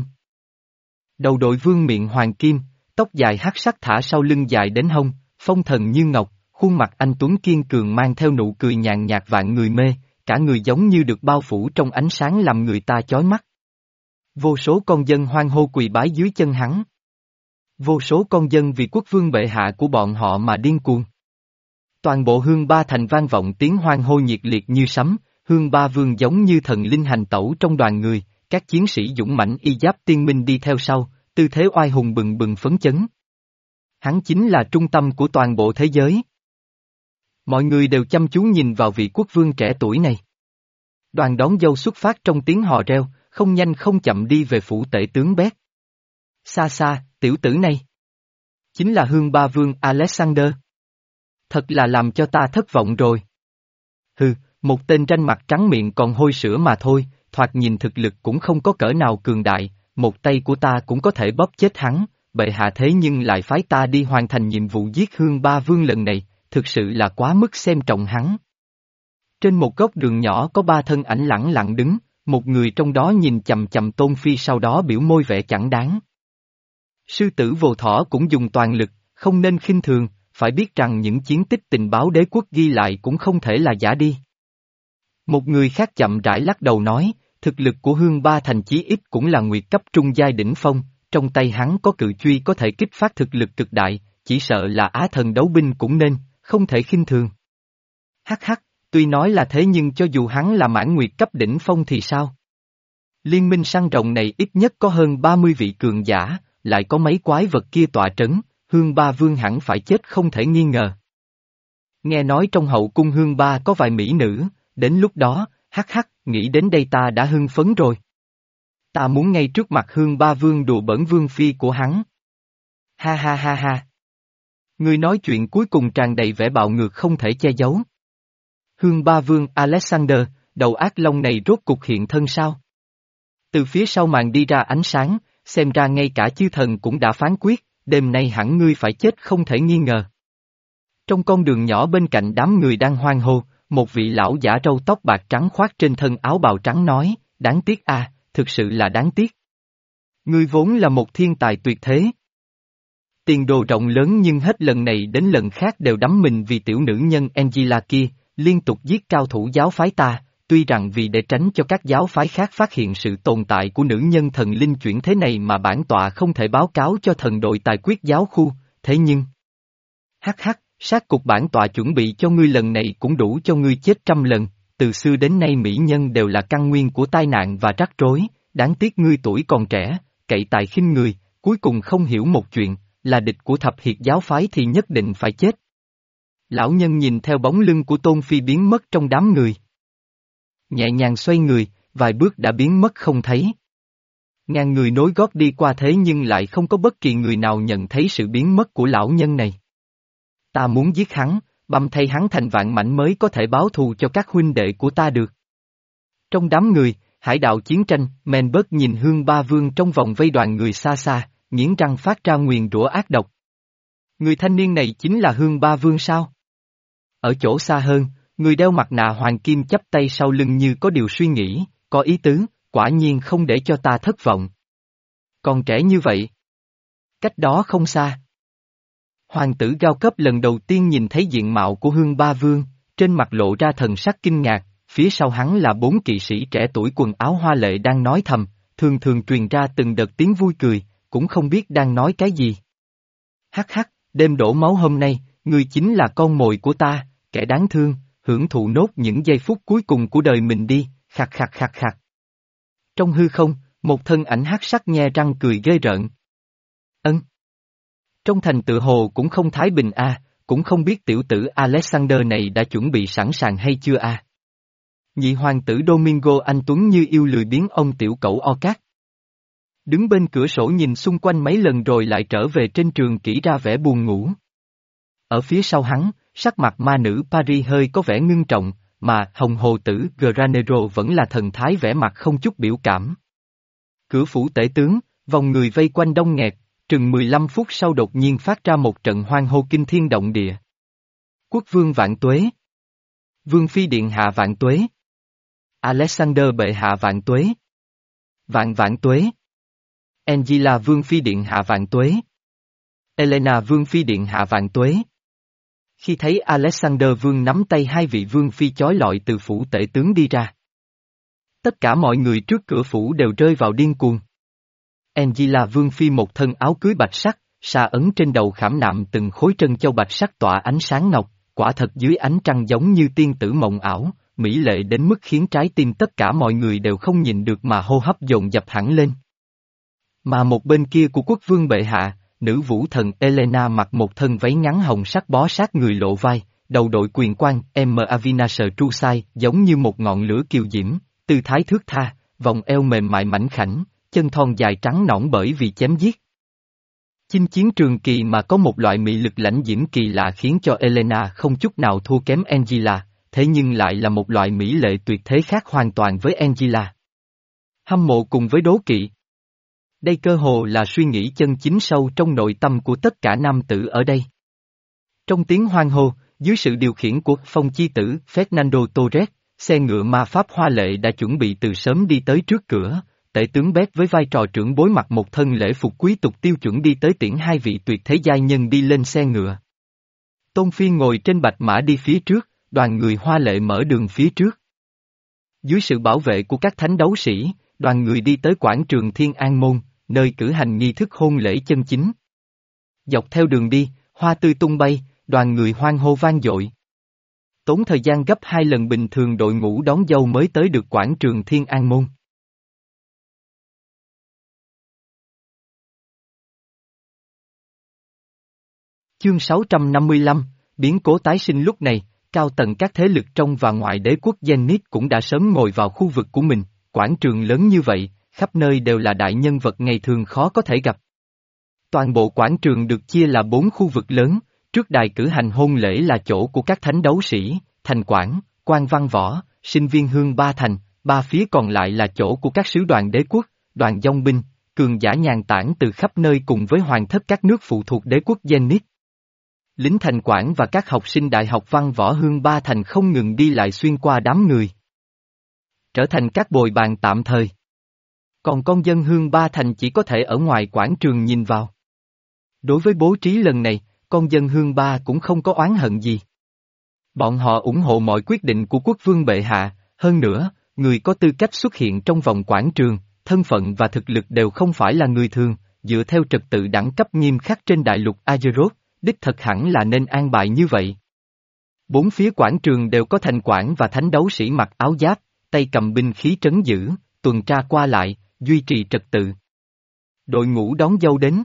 Đầu đội vương miện hoàng kim, tóc dài hắc sắc thả sau lưng dài đến hông, phong thần như ngọc, khuôn mặt anh tuấn kiên cường mang theo nụ cười nhàn nhạt vạn người mê, cả người giống như được bao phủ trong ánh sáng làm người ta chói mắt. Vô số con dân hoan hô quỳ bái dưới chân hắn. Vô số con dân vì quốc vương bệ hạ của bọn họ mà điên cuồng. Toàn bộ Hương Ba Thành vang vọng tiếng hoan hô nhiệt liệt như sấm, Hương Ba Vương giống như thần linh hành tẩu trong đoàn người, các chiến sĩ dũng mãnh y giáp tiên minh đi theo sau, tư thế oai hùng bừng bừng phấn chấn. Hắn chính là trung tâm của toàn bộ thế giới. Mọi người đều chăm chú nhìn vào vị quốc vương trẻ tuổi này. Đoàn đón dâu xuất phát trong tiếng hò reo, không nhanh không chậm đi về phủ tể tướng Bét. Xa xa, tiểu tử này. Chính là Hương Ba Vương Alexander. Thật là làm cho ta thất vọng rồi. Hừ, một tên ranh mặt trắng miệng còn hôi sữa mà thôi, thoạt nhìn thực lực cũng không có cỡ nào cường đại, một tay của ta cũng có thể bóp chết hắn, bệ hạ thế nhưng lại phái ta đi hoàn thành nhiệm vụ giết Hương Ba Vương lần này, thực sự là quá mức xem trọng hắn. Trên một góc đường nhỏ có ba thân ảnh lẳng lặng đứng, một người trong đó nhìn chầm chầm Tôn Phi sau đó biểu môi vẻ chẳng đáng. Sư tử Vô Thỏ cũng dùng toàn lực, không nên khinh thường, phải biết rằng những chiến tích tình báo đế quốc ghi lại cũng không thể là giả đi. Một người khác chậm rãi lắc đầu nói, thực lực của Hương Ba Thành chí ít cũng là nguyệt cấp trung giai đỉnh phong, trong tay hắn có cự truy có thể kích phát thực lực cực đại, chỉ sợ là á thần đấu binh cũng nên, không thể khinh thường. Hắc hắc, tuy nói là thế nhưng cho dù hắn là mãn nguyệt cấp đỉnh phong thì sao? Liên minh săn rồng này ít nhất có hơn ba mươi vị cường giả, lại có mấy quái vật kia tọa trấn, Hương Ba Vương hẳn phải chết không thể nghi ngờ. Nghe nói trong hậu cung Hương Ba có vài mỹ nữ, đến lúc đó, hắc hắc, nghĩ đến đây ta đã hưng phấn rồi. Ta muốn ngay trước mặt Hương Ba Vương đùa bỡn vương phi của hắn. Ha ha ha ha. Người nói chuyện cuối cùng tràn đầy vẻ bạo ngược không thể che giấu. Hương Ba Vương Alexander, đầu ác long này rốt cục hiện thân sao? Từ phía sau màn đi ra ánh sáng, xem ra ngay cả chư thần cũng đã phán quyết, đêm nay hẳn ngươi phải chết không thể nghi ngờ. Trong con đường nhỏ bên cạnh đám người đang hoan hô, một vị lão giả râu tóc bạc trắng khoác trên thân áo bào trắng nói, đáng tiếc à, thực sự là đáng tiếc. Ngươi vốn là một thiên tài tuyệt thế. Tiền đồ rộng lớn nhưng hết lần này đến lần khác đều đắm mình vì tiểu nữ nhân Angela kia, liên tục giết cao thủ giáo phái ta, tuy rằng vì để tránh cho các giáo phái khác phát hiện sự tồn tại của nữ nhân thần linh chuyển thế này mà bản tọa không thể báo cáo cho thần đội tài quyết giáo khu, thế nhưng... Hắc hắc, sát cục bản tọa chuẩn bị cho ngươi lần này cũng đủ cho ngươi chết trăm lần, từ xưa đến nay mỹ nhân đều là căn nguyên của tai nạn và rắc rối, đáng tiếc ngươi tuổi còn trẻ, cậy tài khinh người, cuối cùng không hiểu một chuyện, là địch của thập hiệt giáo phái thì nhất định phải chết. Lão nhân nhìn theo bóng lưng của Tôn Phi biến mất trong đám người. Nhẹ nhàng xoay người, vài bước đã biến mất không thấy. Ngàn người nối gót đi qua thế nhưng lại không có bất kỳ người nào nhận thấy sự biến mất của lão nhân này. Ta muốn giết hắn, băm thay hắn thành vạn mảnh mới có thể báo thù cho các huynh đệ của ta được. Trong đám người, hải đạo chiến tranh, Menberg nhìn Hương Ba Vương trong vòng vây đoàn người xa xa, nghiến răng phát ra nguyền rủa ác độc. Người thanh niên này chính là Hương Ba Vương sao? Ở chỗ xa hơn, người đeo mặt nạ hoàng kim chắp tay sau lưng như có điều suy nghĩ, có ý tứ, quả nhiên không để cho ta thất vọng. Còn trẻ như vậy. Cách đó không xa. Hoàng tử cao cấp lần đầu tiên nhìn thấy diện mạo của Hương Ba Vương, trên mặt lộ ra thần sắc kinh ngạc, phía sau hắn là bốn kỵ sĩ trẻ tuổi quần áo hoa lệ đang nói thầm, thường thường truyền ra từng đợt tiếng vui cười, cũng không biết đang nói cái gì. Hắc hắc, đêm đổ máu hôm nay, ngươi chính là con mồi của ta, kẻ đáng thương, hưởng thụ nốt những giây phút cuối cùng của đời mình đi, khạc khạc khạc khạc. Trong hư không, một thân ảnh hắc sắc nhe răng cười ghê rợn. Ân. Trong thành tự hồ cũng không thái bình a, à, cũng không biết tiểu tử Alexander này đã chuẩn bị sẵn sàng hay chưa a. À. Nhị hoàng tử Domingo anh Tuấn như yêu lười biến ông tiểu cẩu Orcas. Đứng bên cửa sổ nhìn xung quanh mấy lần rồi lại trở về trên trường kỹ ra vẻ buồn ngủ. Ở phía sau hắn, sắc mặt ma nữ Paris hơi có vẻ ngưng trọng, mà hồng hồ tử Granero vẫn là thần thái vẻ mặt không chút biểu cảm. Cửa phủ tể tướng, vòng người vây quanh đông nghẹt, chừng mười lăm phút sau đột nhiên phát ra một trận hoan hô kinh thiên động địa. Quốc vương vạn tuế. Vương phi điện hạ vạn tuế. Alexander bệ hạ vạn tuế. Vạn vạn tuế. Angela vương phi điện hạ vạn tuế. Elena vương phi điện hạ vạn tuế. Khi thấy Alexander vương nắm tay hai vị vương phi chói lọi từ phủ tể tướng đi ra. Tất cả mọi người trước cửa phủ đều rơi vào điên cuồng. Angela vương phi một thân áo cưới bạch sắc, sa ấn trên đầu khảm nạm từng khối trân châu bạch sắc tỏa ánh sáng ngọc, quả thật dưới ánh trăng giống như tiên tử mộng ảo, mỹ lệ đến mức khiến trái tim tất cả mọi người đều không nhìn được mà hô hấp dồn dập hẳn lên. Mà một bên kia của quốc vương bệ hạ, nữ vũ thần Elena mặc một thân váy ngắn hồng sắc bó sát người lộ vai, đầu đội quyền quan M. Avinasờ Trusai giống như một ngọn lửa kiều diễm, tư thái thướt tha, vòng eo mềm mại mảnh khảnh, chân thon dài trắng nõn bởi vì chém giết. Chinh chiến trường kỳ mà có một loại mị lực lãnh diễm kỳ lạ khiến cho Elena không chút nào thua kém Angela, thế nhưng lại là một loại mỹ lệ tuyệt thế khác hoàn toàn với Angela. Hâm mộ cùng với đố kỵ. Đây cơ hồ là suy nghĩ chân chính sâu trong nội tâm của tất cả nam tử ở đây. Trong tiếng hoan hô, dưới sự điều khiển của phong chi tử Fernando Torres, xe ngựa ma pháp hoa lệ đã chuẩn bị từ sớm đi tới trước cửa, tể tướng Bét với vai trò trưởng bối mặc một thân lễ phục quý tộc tiêu chuẩn đi tới tiễn hai vị tuyệt thế giai nhân đi lên xe ngựa. Tôn Phi ngồi trên bạch mã đi phía trước, đoàn người hoa lệ mở đường phía trước. Dưới sự bảo vệ của các thánh đấu sĩ, đoàn người đi tới quảng trường Thiên An Môn, nơi cử hành nghi thức hôn lễ chân chính. Dọc theo đường đi, hoa tươi tung bay, đoàn người hoan hô vang dội. Tốn thời gian gấp hai lần bình thường đội ngũ đón dâu mới tới được quảng trường Thiên An Môn. Chương sáu trăm năm mươi lăm, biến cố tái sinh. Lúc này, cao tầng các thế lực trong và ngoài đế quốc Zenith cũng đã sớm ngồi vào khu vực của mình, quảng trường lớn như vậy, khắp nơi đều là đại nhân vật ngày thường khó có thể gặp. Toàn bộ quảng trường được chia là bốn khu vực lớn, trước đài cử hành hôn lễ là chỗ của các thánh đấu sĩ, thành quản, quan văn võ, sinh viên hương ba thành, ba phía còn lại là chỗ của các sứ đoàn đế quốc, đoàn dòng binh, cường giả nhàn tản từ khắp nơi cùng với hoàng thất các nước phụ thuộc đế quốc Zenith. Lính thành quản và các học sinh đại học văn võ hương ba thành không ngừng đi lại xuyên qua đám người, trở thành các bồi bàn tạm thời. Còn con dân hương ba thành chỉ có thể ở ngoài quảng trường nhìn vào. Đối với bố trí lần này, con dân Hương Ba cũng không có oán hận gì. Bọn họ ủng hộ mọi quyết định của quốc vương bệ hạ, hơn nữa, người có tư cách xuất hiện trong vòng quảng trường, thân phận và thực lực đều không phải là người thường, dựa theo trật tự đẳng cấp nghiêm khắc trên đại lục Azeroth, đích thật hẳn là nên an bài như vậy. Bốn phía quảng trường đều có thành quản và thánh đấu sĩ mặc áo giáp, tay cầm binh khí trấn giữ, tuần tra qua lại, duy trì trật tự. Đội ngũ đón dâu đến.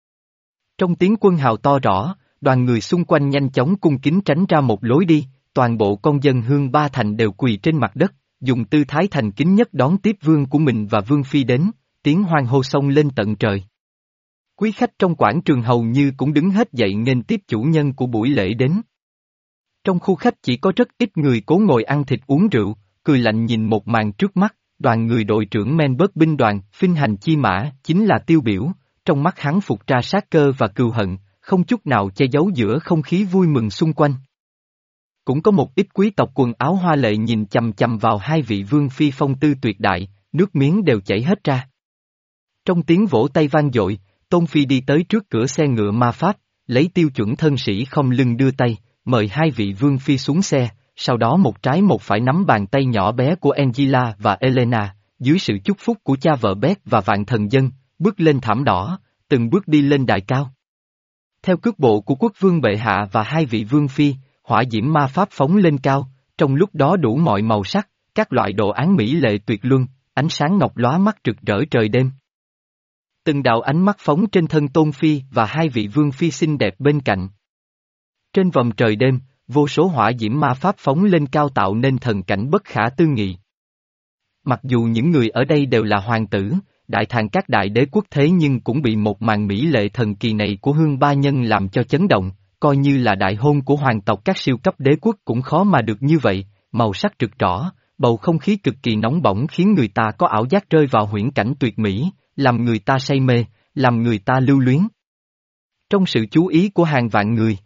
Trong tiếng quân hào to rõ, đoàn người xung quanh nhanh chóng cung kính tránh ra một lối đi, toàn bộ con dân Hương Ba Thành đều quỳ trên mặt đất, dùng tư thái thành kính nhất đón tiếp vương của mình và vương phi đến, tiếng hoan hô sông lên tận trời. Quý khách trong quảng trường hầu như cũng đứng hết dậy nghênh tiếp chủ nhân của buổi lễ đến. Trong khu khách chỉ có rất ít người cố ngồi ăn thịt uống rượu, cười lạnh nhìn một màn trước mắt, đoàn người đội trưởng Menberg binh đoàn, phinh hành chi mã, chính là tiêu biểu, trong mắt hắn phục ra sát cơ và cừu hận, không chút nào che giấu giữa không khí vui mừng xung quanh. Cũng có một ít quý tộc quần áo hoa lệ nhìn chằm chằm vào hai vị vương phi phong tư tuyệt đại, nước miếng đều chảy hết ra. Trong tiếng vỗ tay vang dội, Tôn Phi đi tới trước cửa xe ngựa ma pháp, lấy tiêu chuẩn thân sĩ không lưng đưa tay, mời hai vị vương phi xuống xe, sau đó một trái một phải nắm bàn tay nhỏ bé của Angela và Elena, dưới sự chúc phúc của cha vợ Beth và vạn thần dân, bước lên thảm đỏ, từng bước đi lên đài cao. Theo cước bộ của quốc vương bệ hạ và hai vị vương phi, hỏa diễm ma pháp phóng lên cao, trong lúc đó đủ mọi màu sắc, các loại đồ án mỹ lệ tuyệt luân, ánh sáng ngọc lóa mắt rực rỡ trời đêm. Từng đạo ánh mắt phóng trên thân Tôn Phi và hai vị vương phi xinh đẹp bên cạnh. Trên vòng trời đêm, vô số hỏa diễm ma pháp phóng lên cao tạo nên thần cảnh bất khả tư nghị. Mặc dù những người ở đây đều là hoàng tử, đại thàn các đại đế quốc thế nhưng cũng bị một màn mỹ lệ thần kỳ này của Hương Ba Nhân làm cho chấn động, coi như là đại hôn của hoàng tộc các siêu cấp đế quốc cũng khó mà được như vậy, màu sắc rực rỡ, bầu không khí cực kỳ nóng bỏng khiến người ta có ảo giác rơi vào huyễn cảnh tuyệt mỹ, làm người ta say mê, làm người ta lưu luyến. Trong sự chú ý của hàng vạn người,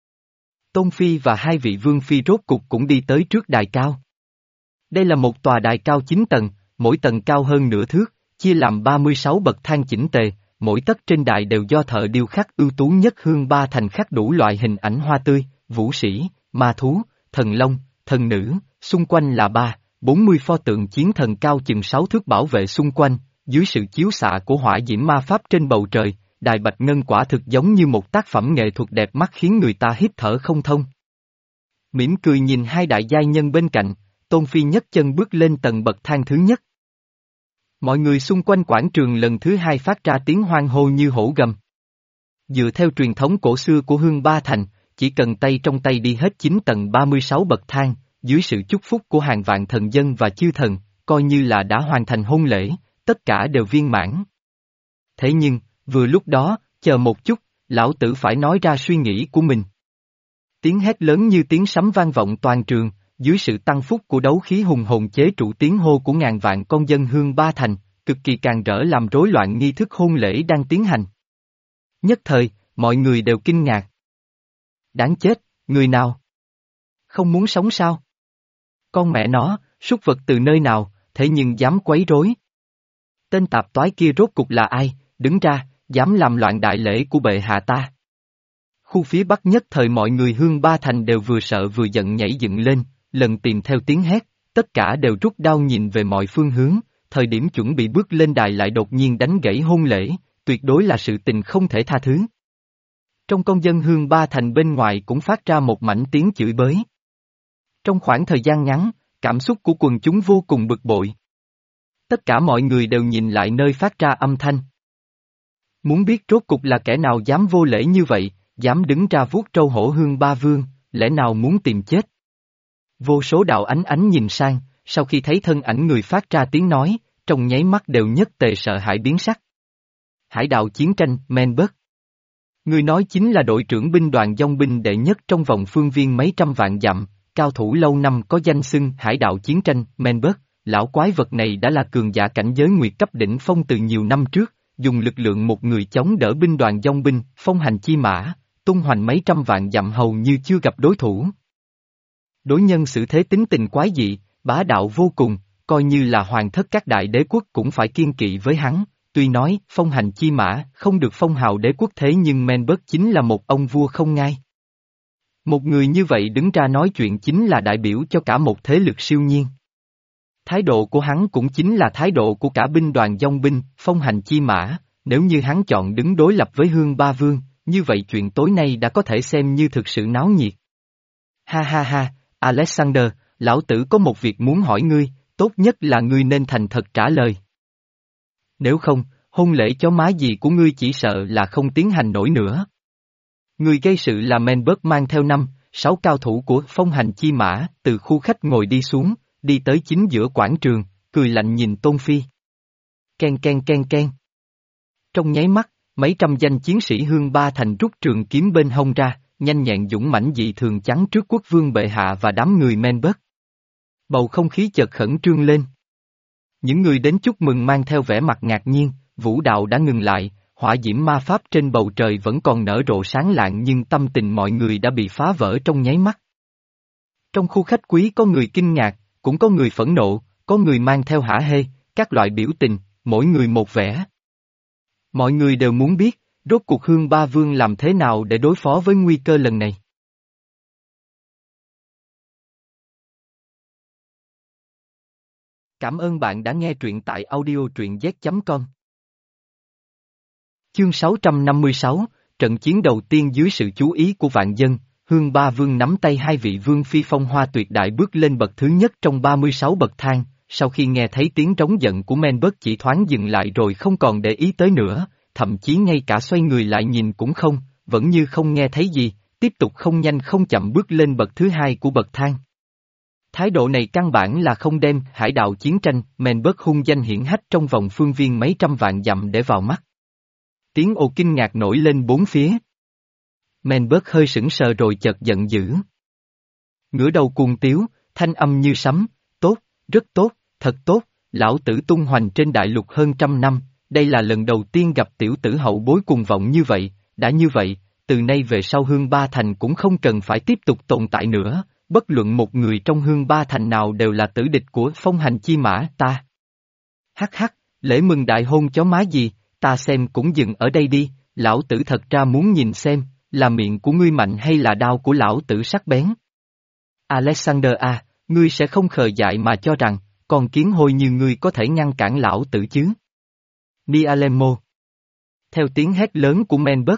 Tôn Phi và hai vị vương phi rốt cục cũng đi tới trước đài cao. Đây là một tòa đài cao chín tầng, mỗi tầng cao hơn nửa thước, chia làm ba mươi sáu bậc thang chỉnh tề, mỗi tấc trên đài đều do thợ điêu khắc ưu tú nhất Hương Ba Thành khắc đủ loại hình ảnh hoa tươi, vũ sĩ, ma thú, thần long, thần nữ, xung quanh là ba, bốn mươi pho tượng chiến thần cao chừng sáu thước bảo vệ xung quanh, dưới sự chiếu xạ của hỏa diễm ma pháp trên bầu trời, đài bạch ngân quả thực giống như một tác phẩm nghệ thuật đẹp mắt khiến người ta hít thở không thông. Mỉm cười nhìn hai đại giai nhân bên cạnh, Tôn Phi nhấc chân bước lên tầng bậc thang thứ nhất. Mọi người xung quanh quảng trường lần thứ hai phát ra tiếng hoan hô như hổ gầm. Dựa theo truyền thống cổ xưa của Hương Ba Thành, chỉ cần tay trong tay đi hết chín tầng ba mươi sáu bậc thang, dưới sự chúc phúc của hàng vạn thần dân và chư thần, coi như là đã hoàn thành hôn lễ, tất cả đều viên mãn. Thế nhưng, vừa lúc đó, chờ một chút, lão tử phải nói ra suy nghĩ của mình. Tiếng hét lớn như tiếng sấm vang vọng toàn trường, dưới sự tăng phúc của đấu khí hùng hồn chế trụ tiếng hô của ngàn vạn con dân Hương Ba Thành, cực kỳ càng rỡ làm rối loạn nghi thức hôn lễ đang tiến hành. Nhất thời, mọi người đều kinh ngạc. Đáng chết, người nào? Không muốn sống sao? Con mẹ nó, súc vật từ nơi nào, thế nhưng dám quấy rối? Tên tạp toái kia rốt cục là ai, đứng ra, dám làm loạn đại lễ của bệ hạ ta? Khu phía bắc nhất thời mọi người Hương Ba Thành đều vừa sợ vừa giận nhảy dựng lên, lần tìm theo tiếng hét, tất cả đều rút đao nhìn về mọi phương hướng, thời điểm chuẩn bị bước lên đài lại đột nhiên đánh gãy hôn lễ, tuyệt đối là sự tình không thể tha thứ. Trong con dân Hương Ba Thành bên ngoài cũng phát ra một mảnh tiếng chửi bới. Trong khoảng thời gian ngắn, cảm xúc của quần chúng vô cùng bực bội. Tất cả mọi người đều nhìn lại nơi phát ra âm thanh. Muốn biết rốt cục là kẻ nào dám vô lễ như vậy, dám đứng ra vuốt trâu hổ Hương Ba Vương, lẽ nào muốn tìm chết? Vô số đạo ánh ánh nhìn sang, sau khi thấy thân ảnh người phát ra tiếng nói, trong nháy mắt đều nhất tề sợ hãi biến sắc. Hải đạo chiến tranh, Menberg. Người nói chính là đội trưởng binh đoàn dòng binh đệ nhất trong vòng phương viên mấy trăm vạn dặm, cao thủ lâu năm có danh xưng Hải đạo chiến tranh, Menberg. Lão quái vật này đã là cường giả cảnh giới nguyệt cấp đỉnh phong từ nhiều năm trước, dùng lực lượng một người chống đỡ binh đoàn dòng binh, phong hành chi mã, tung hoành mấy trăm vạn dặm hầu như chưa gặp đối thủ. Đối nhân xử thế tính tình quái dị, bá đạo vô cùng, coi như là hoàng thất các đại đế quốc cũng phải kiên kỵ với hắn, tuy nói phong hành chi mã không được phong hào đế quốc thế nhưng Menberg chính là một ông vua không ngai. Một người như vậy đứng ra nói chuyện chính là đại biểu cho cả một thế lực siêu nhiên. Thái độ của hắn cũng chính là thái độ của cả binh đoàn dòng binh, phong hành chi mã, nếu như hắn chọn đứng đối lập với Hương Ba Vương, như vậy chuyện tối nay đã có thể xem như thực sự náo nhiệt. Ha ha ha, Alexander, lão tử có một việc muốn hỏi ngươi, tốt nhất là ngươi nên thành thật trả lời. Nếu không, hôn lễ chó má gì của ngươi chỉ sợ là không tiến hành nổi nữa. Người gây sự là Menberg mang theo năm, sáu cao thủ của phong hành chi mã, từ khu khách ngồi đi xuống, đi tới chính giữa quảng trường, cười lạnh nhìn Tôn Phi. Ken ken ken ken. Trong nháy mắt, mấy trăm danh chiến sĩ Hương Ba Thành rút trường kiếm bên hông ra, nhanh nhẹn dũng mãnh dị thường chắn trước quốc vương bệ hạ và đám người Menberg. Bầu không khí chợt khẩn trương lên. Những người đến chúc mừng mang theo vẻ mặt ngạc nhiên, vũ đạo đã ngừng lại, hỏa diễm ma pháp trên bầu trời vẫn còn nở rộ sáng lạng nhưng tâm tình mọi người đã bị phá vỡ trong nháy mắt. Trong khu khách quý có người kinh ngạc, cũng có người phẫn nộ, có người mang theo hả hê, các loại biểu tình, mỗi người một vẻ. Mọi người đều muốn biết, rốt cuộc Hương Ba Vương làm thế nào để đối phó với nguy cơ lần này. Cảm ơn bạn đã nghe truyện tại audio truyện z chấm com. Chương sáu trăm năm mươi sáu, trận chiến đầu tiên dưới sự chú ý của vạn dân, Hương Ba Vương nắm tay hai vị vương phi phong hoa tuyệt đại bước lên bậc thứ nhất trong ba mươi sáu bậc thang, sau khi nghe thấy tiếng trống giận của Menberg chỉ thoáng dừng lại rồi không còn để ý tới nữa, thậm chí ngay cả xoay người lại nhìn cũng không, vẫn như không nghe thấy gì, tiếp tục không nhanh không chậm bước lên bậc thứ hai của bậc thang. Thái độ này căn bản là không đem hải đạo chiến tranh, Menberg hung danh hiển hách trong vòng phương viên mấy trăm vạn dặm để vào mắt. Tiếng ồ kinh ngạc nổi lên bốn phía. Menberg hơi sững sờ rồi chợt giận dữ. Ngửa đầu cuồng tiếu, thanh âm như sấm, tốt, rất tốt, thật tốt, lão tử tung hoành trên đại lục hơn trăm năm, đây là lần đầu tiên gặp tiểu tử hậu bối cuồng vọng như vậy, đã như vậy, từ nay về sau Hương Ba Thành cũng không cần phải tiếp tục tồn tại nữa, bất luận một người trong Hương Ba Thành nào đều là tử địch của phong hành chi mã ta. Hắc hắc, lễ mừng đại hôn chó má gì, ta xem cũng dừng ở đây đi, lão tử thật ra muốn nhìn xem, là miệng của ngươi mạnh hay là đao của lão tử sắc bén. Alexander à, ngươi sẽ không khờ dại mà cho rằng, con kiến hôi như ngươi có thể ngăn cản lão tử chứ. Nialemo. Theo tiếng hét lớn của Menberg,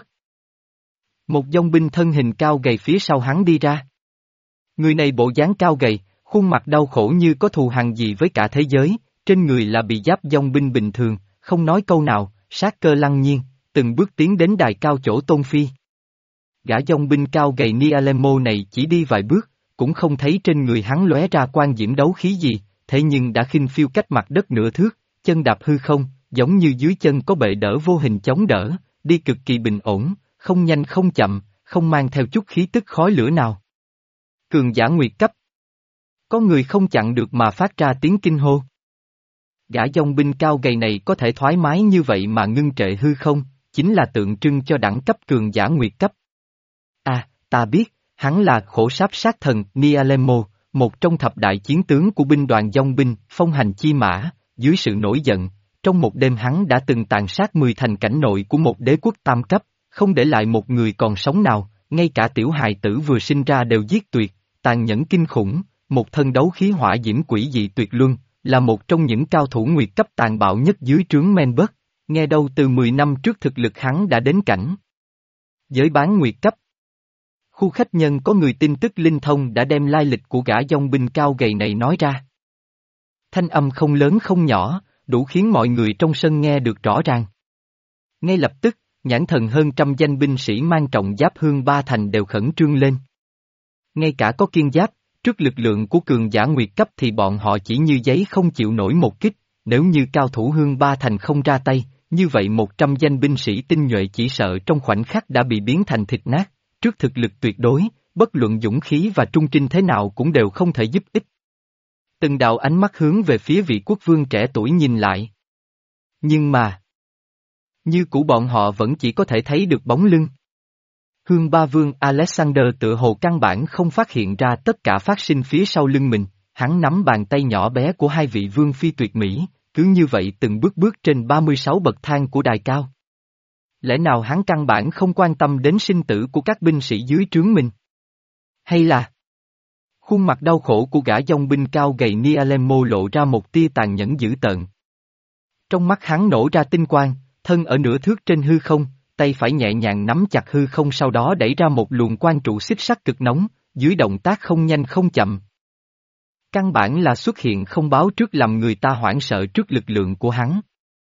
một dòng binh thân hình cao gầy phía sau hắn đi ra. Người này bộ dáng cao gầy, khuôn mặt đau khổ như có thù hằn gì với cả thế giới, trên người là bị giáp dòng binh bình thường, không nói câu nào, sát cơ lăng nhiên, từng bước tiến đến đài cao chỗ Tôn Phi. Gã dòng binh cao gầy Nialemo này chỉ đi vài bước, cũng không thấy trên người hắn lóe ra quan diễm đấu khí gì, thế nhưng đã khinh phiêu cách mặt đất nửa thước, chân đạp hư không, giống như dưới chân có bệ đỡ vô hình chống đỡ, đi cực kỳ bình ổn, không nhanh không chậm, không mang theo chút khí tức khói lửa nào. Cường giả nguyệt cấp. Có người không chặn được mà phát ra tiếng kinh hô. Gã dòng binh cao gầy này có thể thoải mái như vậy mà ngưng trệ hư không, chính là tượng trưng cho đẳng cấp cường giả nguyệt cấp. À, ta biết, hắn là khổ sáp sát thần Nialemo, một trong thập đại chiến tướng của binh đoàn dòng binh, phong hành chi mã, dưới sự nổi giận, trong một đêm hắn đã từng tàn sát mười thành cảnh nội của một đế quốc tam cấp, không để lại một người còn sống nào, ngay cả tiểu hài tử vừa sinh ra đều giết tuyệt, tàn nhẫn kinh khủng, một thân đấu khí hỏa diễm quỷ dị tuyệt luân, là một trong những cao thủ nguyệt cấp tàn bạo nhất dưới trướng Menberg, nghe đâu từ mười năm trước thực lực hắn đã đến cảnh giới bán nguyệt cấp. Khu khách nhân có người tin tức linh thông đã đem lai lịch của gã dòng binh cao gầy này nói ra. Thanh âm không lớn không nhỏ, đủ khiến mọi người trong sân nghe được rõ ràng. Ngay lập tức, nhãn thần hơn trăm danh binh sĩ mang trọng giáp Hương Ba Thành đều khẩn trương lên. Ngay cả có kiên giáp, trước lực lượng của cường giả nguyệt cấp thì bọn họ chỉ như giấy không chịu nổi một kích, nếu như cao thủ Hương Ba Thành không ra tay, như vậy một trăm danh binh sĩ tinh nhuệ chỉ sợ trong khoảnh khắc đã bị biến thành thịt nát, trước thực lực tuyệt đối, bất luận dũng khí và trung trinh thế nào cũng đều không thể giúp ích. Từng đạo ánh mắt hướng về phía vị quốc vương trẻ tuổi nhìn lại. Nhưng mà, như cũ bọn họ vẫn chỉ có thể thấy được bóng lưng. Hương Ba Vương Alexander tựa hồ căn bản không phát hiện ra tất cả phát sinh phía sau lưng mình, hắn nắm bàn tay nhỏ bé của hai vị vương phi tuyệt mỹ, cứ như vậy từng bước bước trên ba mươi sáu bậc thang của đài cao. Lẽ nào hắn căn bản không quan tâm đến sinh tử của các binh sĩ dưới trướng mình? Hay là... Khuôn mặt đau khổ của gã dòng binh cao gầy Nialemo lộ ra một tia tàn nhẫn dữ tợn. Trong mắt hắn nổ ra tinh quang, thân ở nửa thước trên hư không, tay phải nhẹ nhàng nắm chặt hư không sau đó đẩy ra một luồng quang trụ xích sắt cực nóng, dưới động tác không nhanh không chậm. Căn bản là xuất hiện không báo trước làm người ta hoảng sợ trước lực lượng của hắn.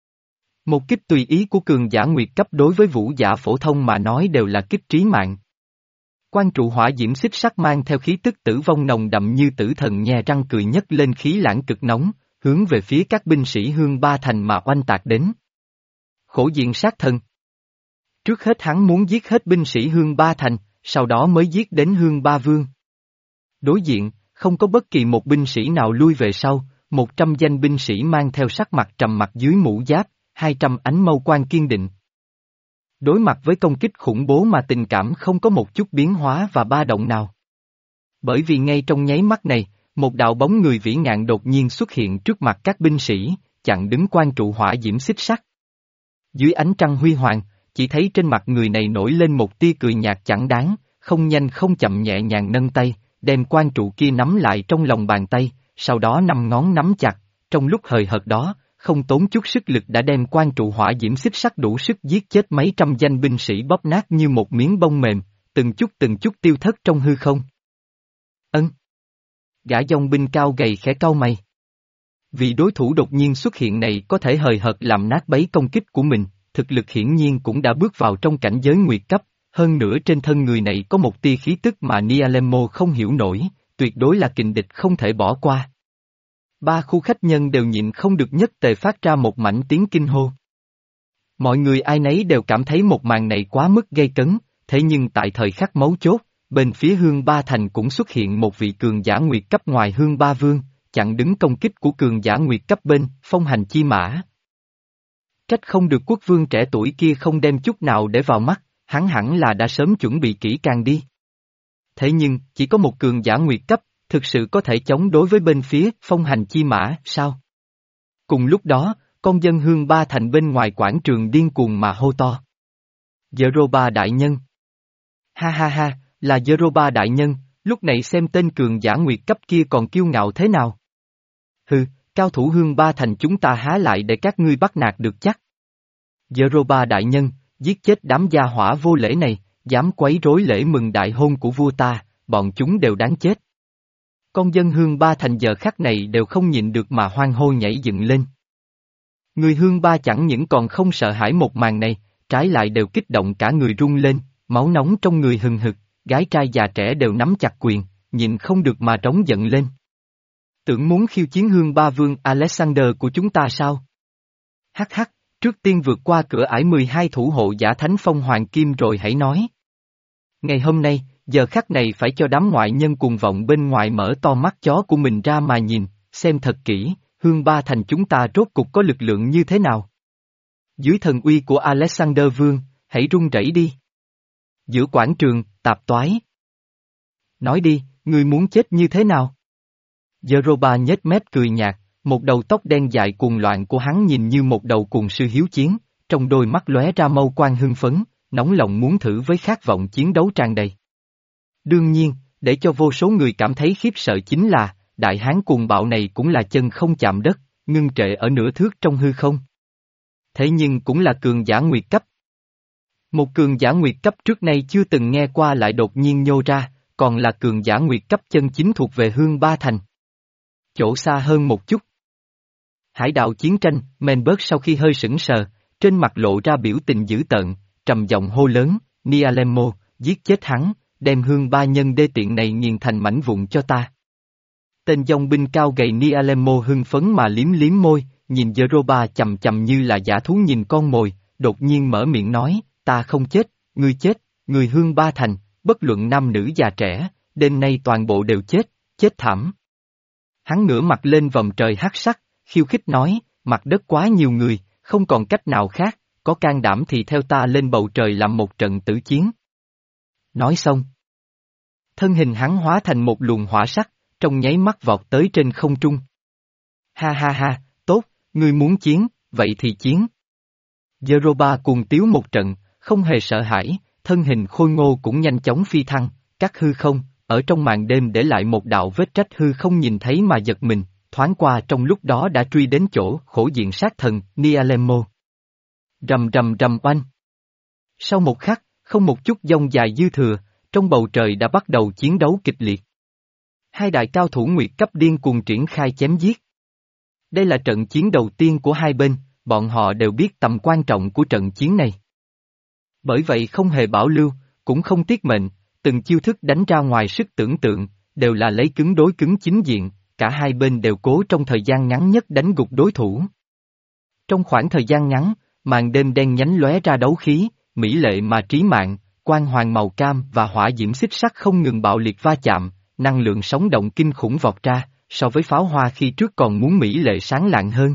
Một kích tùy ý của cường giả nguyệt cấp đối với vũ giả phổ thông mà nói đều là kích trí mạng. Quang trụ hỏa diễm xích sắt mang theo khí tức tử vong nồng đậm như tử thần nhe răng cười nhấc lên khí lãng cực nóng, hướng về phía các binh sĩ Hương Ba Thành mà oanh tạc đến. Khổ diện sát thần. Trước hết hắn muốn giết hết binh sĩ Hương Ba Thành, sau đó mới giết đến Hương Ba Vương. Đối diện, không có bất kỳ một binh sĩ nào lui về sau, một trăm danh binh sĩ mang theo sắc mặt trầm mặc dưới mũ giáp, hai trăm ánh mâu quang kiên định. Đối mặt với công kích khủng bố mà tình cảm không có một chút biến hóa và ba động nào. Bởi vì ngay trong nháy mắt này, một đạo bóng người vĩ ngạn đột nhiên xuất hiện trước mặt các binh sĩ, chặn đứng quang trụ hỏa diễm xích sắt. Dưới ánh trăng huy hoàng, chỉ thấy trên mặt người này nổi lên một tia cười nhạt chẳng đáng, không nhanh không chậm nhẹ nhàng nâng tay, đem quang trụ kia nắm lại trong lòng bàn tay, sau đó năm ngón nắm chặt, trong lúc hời hợt đó, không tốn chút sức lực đã đem quang trụ hỏa diễm xích sắt đủ sức giết chết mấy trăm danh binh sĩ bóp nát như một miếng bông mềm, từng chút từng chút tiêu thất trong hư không. Ân. Gã dòng binh cao gầy khẽ cau mày. Vì đối thủ đột nhiên xuất hiện này có thể hời hợt làm nát bấy công kích của mình, thực lực hiển nhiên cũng đã bước vào trong cảnh giới nguyệt cấp, hơn nữa trên thân người này có một tia khí tức mà Nialemo không hiểu nổi, tuyệt đối là kình địch không thể bỏ qua. Ba khu khách nhân đều nhịn không được nhất tề phát ra một mảnh tiếng kinh hô. Mọi người ai nấy đều cảm thấy một màn này quá mức gây cấn, thế nhưng tại thời khắc mấu chốt, bên phía Hương Ba Thành cũng xuất hiện một vị cường giả nguyệt cấp ngoài Hương Ba Vương, chặn đứng công kích của cường giả nguyệt cấp bên, Phong Hành Chi Mã. Trách không được quốc vương trẻ tuổi kia không đem chút nào để vào mắt, hắn hẳn là đã sớm chuẩn bị kỹ càng đi. Thế nhưng, chỉ có một cường giả nguyệt cấp, thực sự có thể chống đối với bên phía Phong Hành Chi Mã, sao? Cùng lúc đó, con dân Hương Ba Thành bên ngoài quảng trường điên cuồng mà hô to. Dơ-rô-ba đại nhân. Ha ha ha, là Dơ-rô-ba đại nhân, lúc này xem tên cường giả nguyệt cấp kia còn kiêu ngạo thế nào. Hừ, cao thủ Hương Ba Thành chúng ta há lại để các ngươi bắt nạt được chắc. Dơ-rô-ba đại nhân, giết chết đám gia hỏa vô lễ này, dám quấy rối lễ mừng đại hôn của vua ta, bọn chúng đều đáng chết. Con dân Hương Ba Thành giờ khắc này đều không nhịn được mà hoan hô nhảy dựng lên. Người Hương Ba chẳng những còn không sợ hãi một màn này, trái lại đều kích động cả người run lên, máu nóng trong người hừng hực, gái trai già trẻ đều nắm chặt quyền, nhịn không được mà trống giận lên. Tưởng muốn khiêu chiến Hương Ba Vương Alexander của chúng ta sao? Hắc hắc, trước tiên vượt qua cửa ải mười hai thủ hộ giả thánh phong hoàng kim rồi hãy nói. Ngày hôm nay, giờ khắc này phải cho đám ngoại nhân cuồng vọng bên ngoài mở to mắt chó của mình ra mà nhìn, xem thật kỹ, Hương Ba Thành chúng ta rốt cục có lực lượng như thế nào. Dưới thần uy của Alexander Vương, hãy rung rẩy đi. Giữa quảng trường, tạp toái. Nói đi, ngươi muốn chết như thế nào? Dơ-rô-ba nhếch mép cười nhạt, một đầu tóc đen dài cuồng loạn của hắn nhìn như một đầu cuồng sư hiếu chiến, trong đôi mắt lóe ra mâu quang hưng phấn, nóng lòng muốn thử với khát vọng chiến đấu tràn đầy. Đương nhiên, để cho vô số người cảm thấy khiếp sợ chính là, đại hán cuồng bạo này cũng là chân không chạm đất, ngưng trệ ở nửa thước trong hư không. Thế nhưng cũng là cường giả nguyệt cấp. Một cường giả nguyệt cấp trước nay chưa từng nghe qua lại đột nhiên nhô ra, còn là cường giả nguyệt cấp chân chính thuộc về Hương Ba Thành. Chỗ xa hơn một chút. Hải đạo chiến tranh, Menberg sau khi hơi sững sờ, trên mặt lộ ra biểu tình dữ tợn, trầm giọng hô lớn, Nialemo, giết chết hắn, đem Hương Ba nhân đê tiện này nghiền thành mảnh vụn cho ta. Tên dòng binh cao gầy Nialemo hưng phấn mà liếm liếm môi, nhìn Dơ-rô-ba chầm chầm như là dã thú nhìn con mồi, đột nhiên mở miệng nói, ta không chết, ngươi chết, người Hương Ba Thành, bất luận nam nữ già trẻ, đêm nay toàn bộ đều chết, chết thảm. Hắn ngửa mặt lên vòng trời hắc sắc, khiêu khích nói, mặt đất quá nhiều người, không còn cách nào khác, có can đảm thì theo ta lên bầu trời làm một trận tử chiến. Nói xong. Thân hình hắn hóa thành một luồng hỏa sắc, trong nháy mắt vọt tới trên không trung. Ha ha ha, tốt, ngươi muốn chiến, vậy thì chiến. Jeroba cuồng tiếu một trận, không hề sợ hãi, thân hình khôi ngô cũng nhanh chóng phi thăng, cắt hư không, ở trong màn đêm để lại một đạo vết rách hư không nhìn thấy mà giật mình, thoáng qua trong lúc đó đã truy đến chỗ khổ diện sát thần, Nialemo. Rầm rầm rầm oanh. Sau một khắc, không một chút dông dài dư thừa, trong bầu trời đã bắt đầu chiến đấu kịch liệt. Hai đại cao thủ nguyệt cấp điên cuồng triển khai chém giết. Đây là trận chiến đầu tiên của hai bên, bọn họ đều biết tầm quan trọng của trận chiến này. Bởi vậy không hề bảo lưu, cũng không tiếc mệnh, từng chiêu thức đánh ra ngoài sức tưởng tượng, đều là lấy cứng đối cứng chính diện, cả hai bên đều cố trong thời gian ngắn nhất đánh gục đối thủ. Trong khoảng thời gian ngắn, màn đêm đen nhánh lóe ra đấu khí, mỹ lệ mà trí mạng, quang hoàng màu cam và hỏa diễm xích sắt không ngừng bạo liệt va chạm, năng lượng sống động kinh khủng vọt ra, so với pháo hoa khi trước còn muốn mỹ lệ sáng lạng hơn.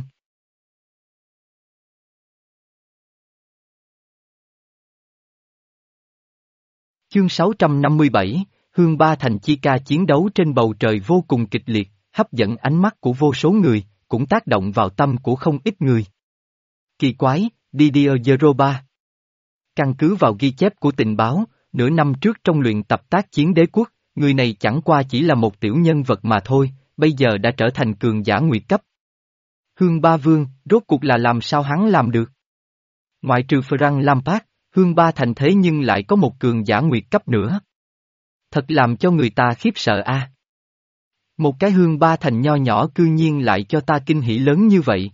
Chương sáu trăm năm mươi bảy, Hương Ba Thành chi ca chiến đấu trên bầu trời vô cùng kịch liệt, hấp dẫn ánh mắt của vô số người, cũng tác động vào tâm của không ít người. Kỳ quái, Didier Jeroba. Căn cứ vào ghi chép của tình báo, nửa năm trước trong luyện tập tác chiến đế quốc, người này chẳng qua chỉ là một tiểu nhân vật mà thôi, bây giờ đã trở thành cường giả nguyệt cấp. Hương Ba Vương, rốt cuộc là làm sao hắn làm được? Ngoại trừ Frank Lampard, Hương Ba Thành thế nhưng lại có một cường giả nguyệt cấp nữa. Thật làm cho người ta khiếp sợ a. À. Một cái Hương Ba Thành nho nhỏ cư nhiên lại cho ta kinh hỉ lớn như vậy.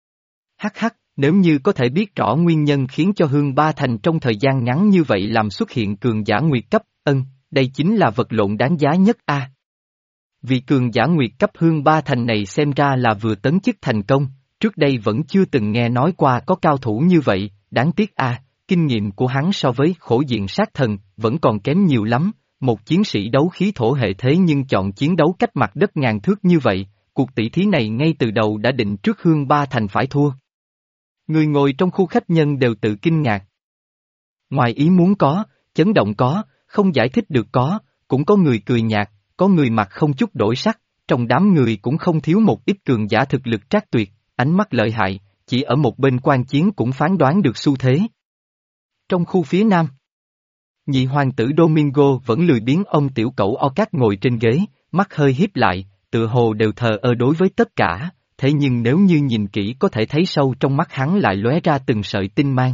Hắc hắc, nếu như có thể biết rõ nguyên nhân khiến cho Hương Ba Thành trong thời gian ngắn như vậy làm xuất hiện cường giả nguyệt cấp, ân, đây chính là vật lộn đáng giá nhất a. À. Vì cường giả nguyệt cấp Hương Ba Thành này xem ra là vừa tấn chức thành công, trước đây vẫn chưa từng nghe nói qua có cao thủ như vậy, đáng tiếc a. À. Kinh nghiệm của hắn so với khổ diện sát thần, vẫn còn kém nhiều lắm, một chiến sĩ đấu khí thổ hệ thế nhưng chọn chiến đấu cách mặt đất ngàn thước như vậy, cuộc tỷ thí này ngay từ đầu đã định trước Hương Ba Thành phải thua. Người ngồi trong khu khách nhân đều tự kinh ngạc. Ngoài ý muốn có, chấn động có, không giải thích được có, cũng có người cười nhạt, có người mặt không chút đổi sắc, trong đám người cũng không thiếu một ít cường giả thực lực trác tuyệt, ánh mắt lợi hại, chỉ ở một bên quan chiến cũng phán đoán được xu thế. Trong khu phía nam, nhị hoàng tử Domingo vẫn lười biếng ông tiểu cẩu Orcat ngồi trên ghế, mắt hơi híp lại, tựa hồ đều thờ ơ đối với tất cả, thế nhưng nếu như nhìn kỹ có thể thấy sâu trong mắt hắn lại lóe ra từng sợi tinh mang.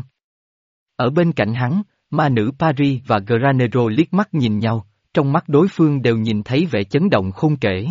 Ở bên cạnh hắn, ma nữ Paris và Granero liếc mắt nhìn nhau, trong mắt đối phương đều nhìn thấy vẻ chấn động không kể.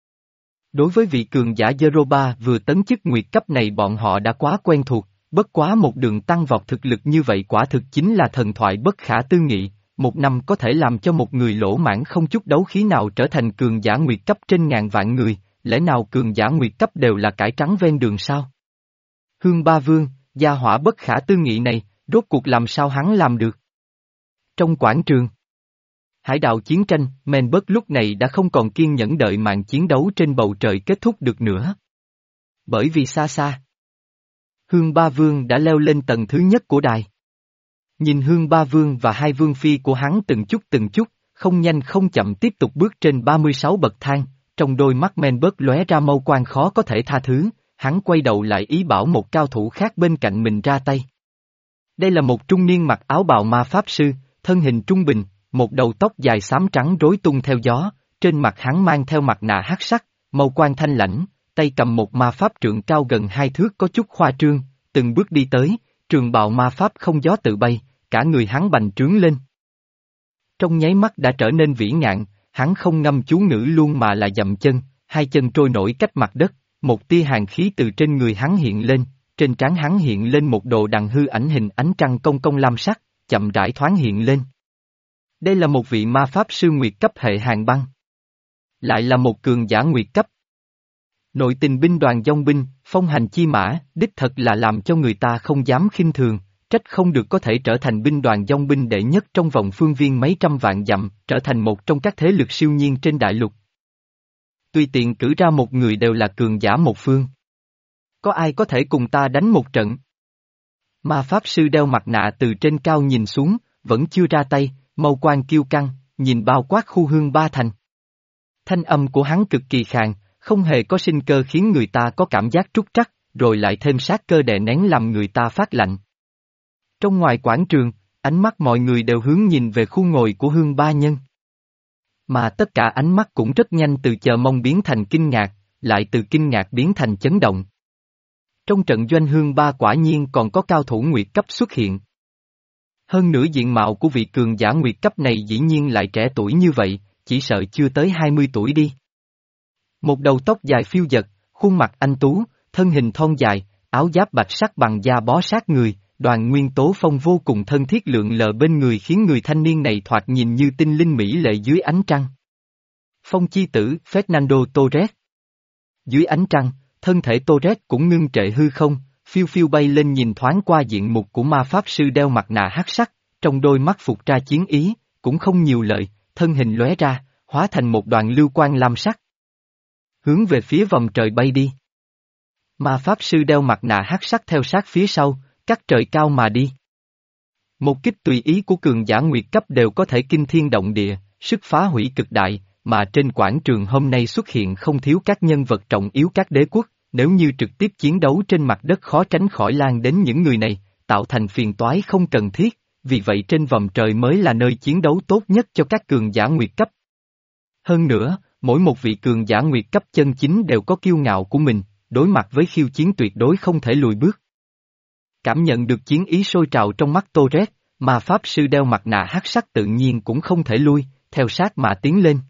Đối với vị cường giả Jeroba vừa tấn chức nguyệt cấp này bọn họ đã quá quen thuộc. Bất quá một đường tăng vọt thực lực như vậy quả thực chính là thần thoại bất khả tư nghị, một năm có thể làm cho một người lỗ mãn không chút đấu khí nào trở thành cường giả nguyệt cấp trên ngàn vạn người, lẽ nào cường giả nguyệt cấp đều là cải trắng ven đường sao? Hương Ba Vương, gia hỏa bất khả tư nghị này, rốt cuộc làm sao hắn làm được? Trong quảng trường, hải đạo chiến tranh, Menberg lúc này đã không còn kiên nhẫn đợi màn chiến đấu trên bầu trời kết thúc được nữa. Bởi vì xa xa, Hương Ba Vương đã leo lên tầng thứ nhất của đài. Nhìn Hương Ba Vương và hai vương phi của hắn từng chút từng chút, không nhanh không chậm tiếp tục bước trên ba mươi sáu bậc thang, trong đôi mắt Menberg lóe ra mâu quang khó có thể tha thứ, hắn quay đầu lại ý bảo một cao thủ khác bên cạnh mình ra tay. Đây là một trung niên mặc áo bào ma pháp sư, thân hình trung bình, một đầu tóc dài xám trắng rối tung theo gió, trên mặt hắn mang theo mặt nạ hắc sắc, mâu quang thanh lãnh. Tay cầm một ma pháp trượng cao gần hai thước có chút khoa trương, từng bước đi tới, trường bào ma pháp không gió tự bay, cả người hắn bành trướng lên. Trong nháy mắt đã trở nên vĩ ngạn, hắn không ngâm chú ngữ luôn mà là dậm chân, hai chân trôi nổi cách mặt đất, một tia hàn khí từ trên người hắn hiện lên, trên trán hắn hiện lên một đồ đằng hư ảnh hình ánh trăng công công lam sắc, chậm rãi thoáng hiện lên. Đây là một vị ma pháp sư nguyệt cấp hệ hàn băng. Lại là một cường giả nguyệt cấp. Nội tình binh đoàn dòng binh, phong hành chi mã, đích thật là làm cho người ta không dám khinh thường, trách không được có thể trở thành binh đoàn dòng binh đệ nhất trong vòng phương viên mấy trăm vạn dặm, trở thành một trong các thế lực siêu nhiên trên đại lục. Tùy tiện cử ra một người đều là cường giả một phương. Có ai có thể cùng ta đánh một trận? Ma pháp sư đeo mặt nạ từ trên cao nhìn xuống, vẫn chưa ra tay, mâu quang kiêu căng, nhìn bao quát khu Hương Ba Thành. Thanh âm của hắn cực kỳ khàn, không hề có sinh cơ khiến người ta có cảm giác trúc trắc, rồi lại thêm sát cơ đè nén làm người ta phát lạnh. Trong ngoài quảng trường, ánh mắt mọi người đều hướng nhìn về khu ngồi của Hương Ba Nhân. Mà tất cả ánh mắt cũng rất nhanh từ chờ mong biến thành kinh ngạc, lại từ kinh ngạc biến thành chấn động. Trong trận doanh Hương Ba quả nhiên còn có cao thủ nguyệt cấp xuất hiện. Hơn nữa diện mạo của vị cường giả nguyệt cấp này dĩ nhiên lại trẻ tuổi như vậy, chỉ sợ chưa tới hai mươi tuổi đi. Một đầu tóc dài phiêu dật, khuôn mặt anh tú, thân hình thon dài, áo giáp bạch sắc bằng da bó sát người, Đoàn Nguyên Tố Phong vô cùng thân thiết lượn lờ bên người khiến người thanh niên này thoạt nhìn như tinh linh mỹ lệ dưới ánh trăng. Phong chi tử Fernando Torres. Dưới ánh trăng, thân thể Torres cũng ngưng trệ hư không, phiêu phiêu bay lên nhìn thoáng qua diện mục của ma pháp sư đeo mặt nạ hắc sắc, trong đôi mắt phục ra chiến ý, cũng không nhiều lời, thân hình lóe ra, hóa thành một đoàn lưu quang lam sắc. Hướng về phía vòng trời bay đi. Ma pháp sư đeo mặt nạ hắc sắc theo sát phía sau, cắt trời cao mà đi. Một kích tùy ý của cường giả nguyệt cấp đều có thể kinh thiên động địa, sức phá hủy cực đại, mà trên quảng trường hôm nay xuất hiện không thiếu các nhân vật trọng yếu các đế quốc, nếu như trực tiếp chiến đấu trên mặt đất khó tránh khỏi lan đến những người này, tạo thành phiền toái không cần thiết, vì vậy trên vòng trời mới là nơi chiến đấu tốt nhất cho các cường giả nguyệt cấp. Hơn nữa, mỗi một vị cường giả nguyệt cấp chân chính đều có kiêu ngạo của mình, đối mặt với khiêu chiến tuyệt đối không thể lùi bước. Cảm nhận được chiến ý sôi trào trong mắt Torres, mà pháp sư đeo mặt nạ hắc sắc tự nhiên cũng không thể lui, theo sát mà tiến lên.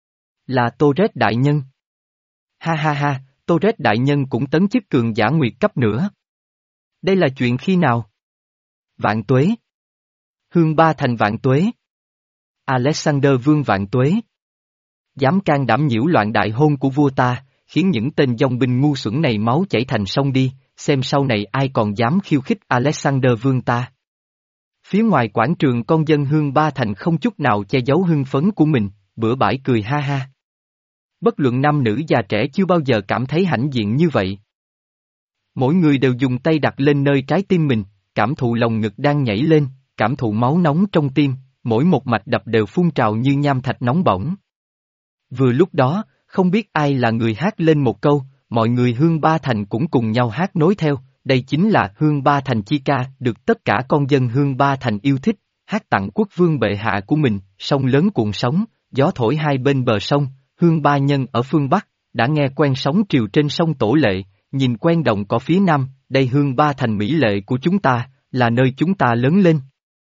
Là Torres đại nhân. Ha ha ha, Torres đại nhân cũng tấn chức cường giả nguyệt cấp nữa. Đây là chuyện khi nào? Vạn tuế. Hương Ba thành vạn tuế. Alexander Vương vạn tuế. Dám can đảm nhiễu loạn đại hôn của vua ta, khiến những tên dòng binh ngu xuẩn này máu chảy thành sông đi, xem sau này ai còn dám khiêu khích Alexander Vương ta. Phía ngoài quảng trường con dân Hương Ba thành không chút nào che giấu hưng phấn của mình, bữa bãi cười ha ha. Bất luận nam nữ già trẻ chưa bao giờ cảm thấy hãnh diện như vậy. Mỗi người đều dùng tay đặt lên nơi trái tim mình, cảm thụ lồng ngực đang nhảy lên, cảm thụ máu nóng trong tim, mỗi một mạch đập đều phun trào như nham thạch nóng bỏng. Vừa lúc đó, không biết ai là người hát lên một câu, mọi người Hương Ba thành cũng cùng nhau hát nối theo, đây chính là Hương Ba thành chi ca, được tất cả con dân Hương Ba thành yêu thích, hát tặng quốc vương bệ hạ của mình, sông lớn cuộn sóng, gió thổi hai bên bờ sông. Hương Ba Nhân ở phương Bắc, đã nghe quen sóng triều trên sông Tổ Lệ, nhìn quen đồng cỏ phía Nam, đây Hương Ba thành mỹ lệ của chúng ta, là nơi chúng ta lớn lên.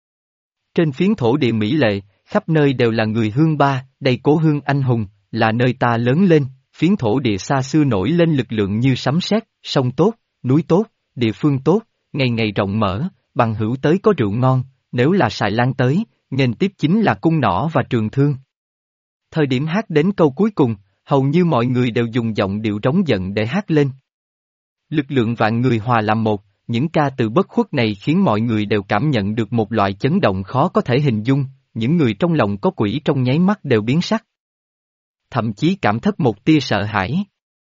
Trên phiến thổ địa mỹ lệ, khắp nơi đều là người Hương Ba, đây cố hương anh hùng, là nơi ta lớn lên, phiến thổ địa xa xưa nổi lên lực lượng như sấm sét, sông tốt, núi tốt, địa phương tốt, ngày ngày rộng mở, bằng hữu tới có rượu ngon, nếu là xài lan tới, nghênh tiếp chính là cung nỏ và trường thương. Thời điểm hát đến câu cuối cùng, hầu như mọi người đều dùng giọng điệu trống giận để hát lên. Lực lượng vạn người hòa làm một, những ca từ bất khuất này khiến mọi người đều cảm nhận được một loại chấn động khó có thể hình dung, những người trong lòng có quỷ trong nháy mắt đều biến sắc. Thậm chí cảm thất một tia sợ hãi.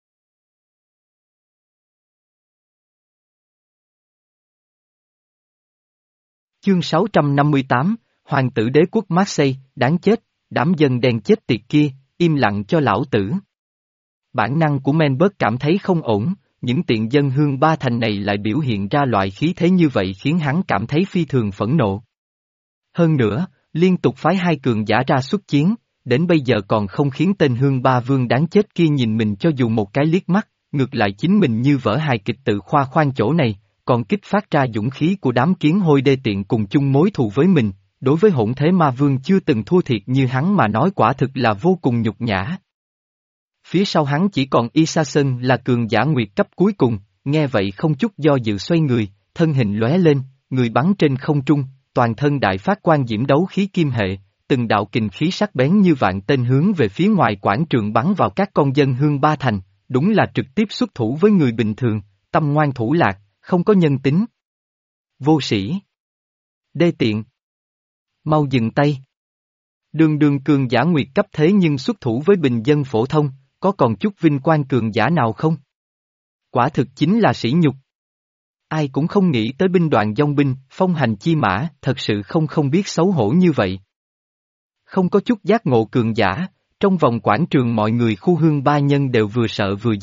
Chương sáu trăm năm mươi tám, Hoàng tử đế quốc Marseille, đáng chết. Đám dân đen chết tiệt kia, im lặng cho lão tử. Bản năng của Menberg cảm thấy không ổn, những tiện dân Hương Ba thành này lại biểu hiện ra loại khí thế như vậy khiến hắn cảm thấy phi thường phẫn nộ. Hơn nữa, liên tục phái hai cường giả ra xuất chiến, đến bây giờ còn không khiến tên Hương Ba Vương đáng chết kia nhìn mình cho dù một cái liếc mắt, ngược lại chính mình như vở hài kịch tự khoa khoang chỗ này, còn kích phát ra dũng khí của đám kiến hôi đê tiện cùng chung mối thù với mình. Đối với hỗn thế ma vương chưa từng thua thiệt như hắn mà nói quả thực là vô cùng nhục nhã. Phía sau hắn chỉ còn Isaacson là cường giả nguyệt cấp cuối cùng, nghe vậy không chút do dự xoay người, thân hình lóe lên, người bắn trên không trung, toàn thân đại phát quang diễm đấu khí kim hệ, từng đạo kình khí sắc bén như vạn tên hướng về phía ngoài quảng trường bắn vào các con dân Hương Ba thành, đúng là trực tiếp xuất thủ với người bình thường, tâm ngoan thủ lạc, không có nhân tính. Vô sĩ. Đê tiện. Mau dừng tay. Đường đường cường giả nguyệt cấp thế nhưng xuất thủ với bình dân phổ thông, có còn chút vinh quang cường giả nào không? Quả thực chính là sỉ nhục. Ai cũng không nghĩ tới binh đoàn dòng binh, phong hành chi mã, thật sự không không biết xấu hổ như vậy. Không có chút giác ngộ cường giả, trong vòng quảng trường mọi người khu Hương Ba Nhân đều vừa sợ vừa giận,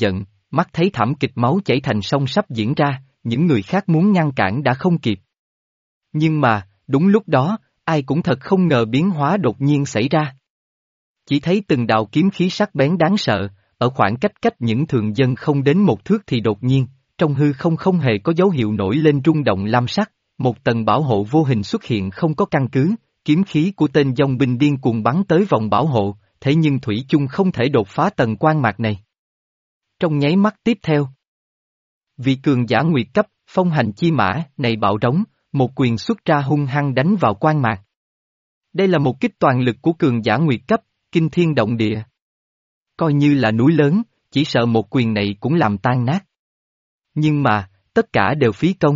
mắt thấy thảm kịch máu chảy thành sông sắp diễn ra, những người khác muốn ngăn cản đã không kịp. Nhưng mà, đúng lúc đó, ai cũng thật không ngờ biến hóa đột nhiên xảy ra. Chỉ thấy từng đạo kiếm khí sắc bén đáng sợ, ở khoảng cách cách những thường dân không đến một thước thì đột nhiên, trong hư không không hề có dấu hiệu nổi lên rung động lam sắc, một tầng bảo hộ vô hình xuất hiện không có căn cứ, kiếm khí của tên dòng binh điên cuồng bắn tới vòng bảo hộ, thế nhưng thủy chung không thể đột phá tầng quan mạc này. Trong nháy mắt tiếp theo, vị cường giả nguyệt cấp, phong hành chi mã, này bạo rống, một quyền xuất ra hung hăng đánh vào quan mạc. Đây là một kích toàn lực của cường giả nguyệt cấp, kinh thiên động địa. Coi như là núi lớn, chỉ sợ một quyền này cũng làm tan nát. Nhưng mà, tất cả đều phí công.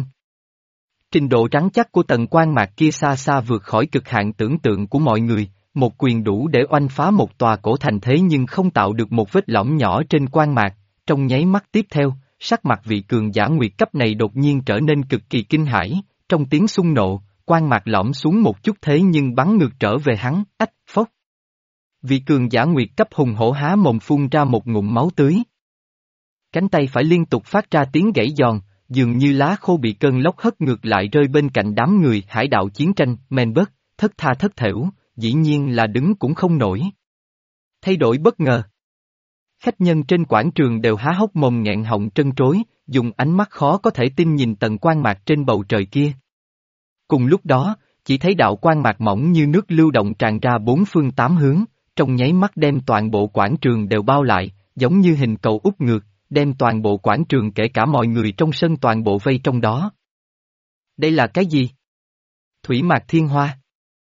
Trình độ rắn chắc của tầng quan mạc kia xa xa vượt khỏi cực hạn tưởng tượng của mọi người, một quyền đủ để oanh phá một tòa cổ thành thế nhưng không tạo được một vết lõm nhỏ trên quan mạc, trong nháy mắt tiếp theo, sắc mặt vị cường giả nguyệt cấp này đột nhiên trở nên cực kỳ kinh hãi, trong tiếng xung nộ, quan mạc lõm xuống một chút thế nhưng bắn ngược trở về hắn, ách, phốc. Vị cường giả nguyệt cấp hùng hổ há mồm phun ra một ngụm máu tươi. Cánh tay phải liên tục phát ra tiếng gãy giòn, dường như lá khô bị cơn lốc hất ngược lại rơi bên cạnh đám người hải đạo chiến tranh, Menberg, thất tha thất thểu, dĩ nhiên là đứng cũng không nổi. Thay đổi bất ngờ. Khách nhân trên quảng trường đều há hốc mồm nghẹn họng trân trối, dùng ánh mắt khó có thể tin nhìn tầng quan mạc trên bầu trời kia. Cùng lúc đó, chỉ thấy đạo quan mạc mỏng như nước lưu động tràn ra bốn phương tám hướng, trong nháy mắt đem toàn bộ quảng trường đều bao lại, giống như hình cầu úp ngược, đem toàn bộ quảng trường kể cả mọi người trong sân toàn bộ vây trong đó. Đây là cái gì? Thủy mạc thiên hoa.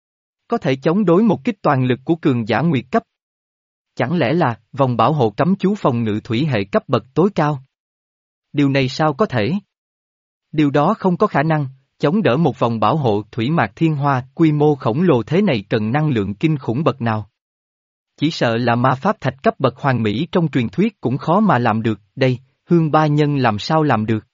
Có thể chống đối một kích toàn lực của cường giả nguyệt cấp. Chẳng lẽ là vòng bảo hộ cấm chú phòng ngự thủy hệ cấp bậc tối cao? Điều này sao có thể? Điều đó không có khả năng, chống đỡ một vòng bảo hộ thủy mạc thiên hoa quy mô khổng lồ thế này cần năng lượng kinh khủng bậc nào? Chỉ sợ là ma pháp thạch cấp bậc hoàn mỹ trong truyền thuyết cũng khó mà làm được, đây, Hương Ba Nhân làm sao làm được?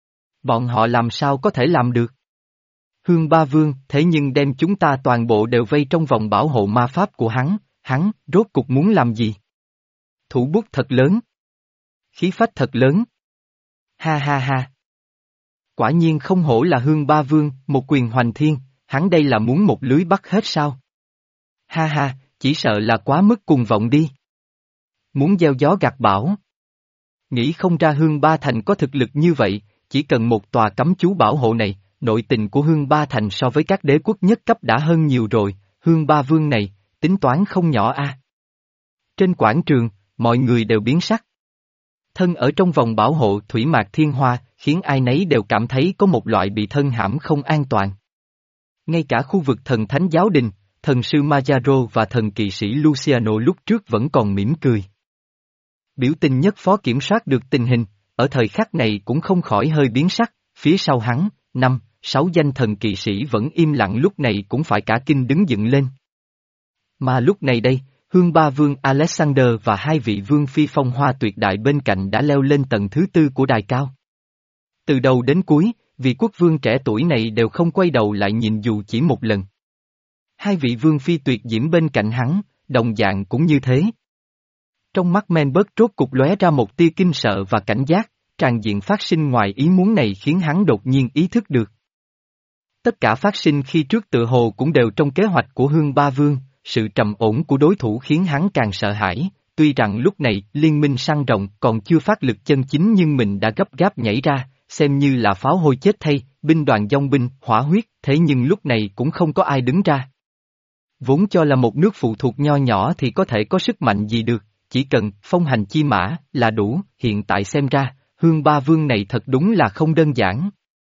Bọn họ làm sao có thể làm được? Hương Ba Vương, thế nhưng đem chúng ta toàn bộ đều vây trong vòng bảo hộ ma pháp của hắn, hắn, rốt cục muốn làm gì? Thủ bút thật lớn. Khí phách thật lớn. Ha ha ha. Quả nhiên không hổ là Hương Ba Vương, một quyền hoành thiên, hắn đây là muốn một lưới bắt hết sao? Ha ha, chỉ sợ là quá mức cuồng vọng đi. Muốn gieo gió gặt bão. Nghĩ không ra Hương Ba Thành có thực lực như vậy, chỉ cần một tòa cấm chú bảo hộ này, nội tình của Hương Ba Thành so với các đế quốc nhất cấp đã hơn nhiều rồi, Hương Ba Vương này, tính toán không nhỏ a. Trên quảng trường, mọi người đều biến sắc. Thân ở trong vòng bảo hộ thủy mạc thiên hoa, khiến ai nấy đều cảm thấy có một loại bị thân hãm không an toàn. Ngay cả khu vực thần thánh giáo đình, thần sư Majaro và thần kỵ sĩ Luciano lúc trước vẫn còn mỉm cười. Biểu tình nhất phó kiểm soát được tình hình, ở thời khắc này cũng không khỏi hơi biến sắc, phía sau hắn, năm, sáu danh thần kỵ sĩ vẫn im lặng lúc này cũng phải cả kinh đứng dựng lên. Mà lúc này đây, Hương Ba Vương Alexander và hai vị vương phi phong hoa tuyệt đại bên cạnh đã leo lên tầng thứ tư của đài cao. Từ đầu đến cuối, vị quốc vương trẻ tuổi này đều không quay đầu lại nhìn dù chỉ một lần. Hai vị vương phi tuyệt diễm bên cạnh hắn, đồng dạng cũng như thế. Trong mắt Menberg rốt cục lóe ra một tia kinh sợ và cảnh giác, tràn diện phát sinh ngoài ý muốn này khiến hắn đột nhiên ý thức được. Tất cả phát sinh khi trước tự hồ cũng đều trong kế hoạch của Hương Ba Vương, sự trầm ổn của đối thủ khiến hắn càng sợ hãi, tuy rằng lúc này liên minh săn rộng còn chưa phát lực chân chính nhưng mình đã gấp gáp nhảy ra, xem như là pháo hôi chết thay, binh đoàn dòng binh, hỏa huyết, thế nhưng lúc này cũng không có ai đứng ra. Vốn cho là một nước phụ thuộc nho nhỏ thì có thể có sức mạnh gì được, chỉ cần phong hành chi mã là đủ, hiện tại xem ra, Hương Ba Vương này thật đúng là không đơn giản.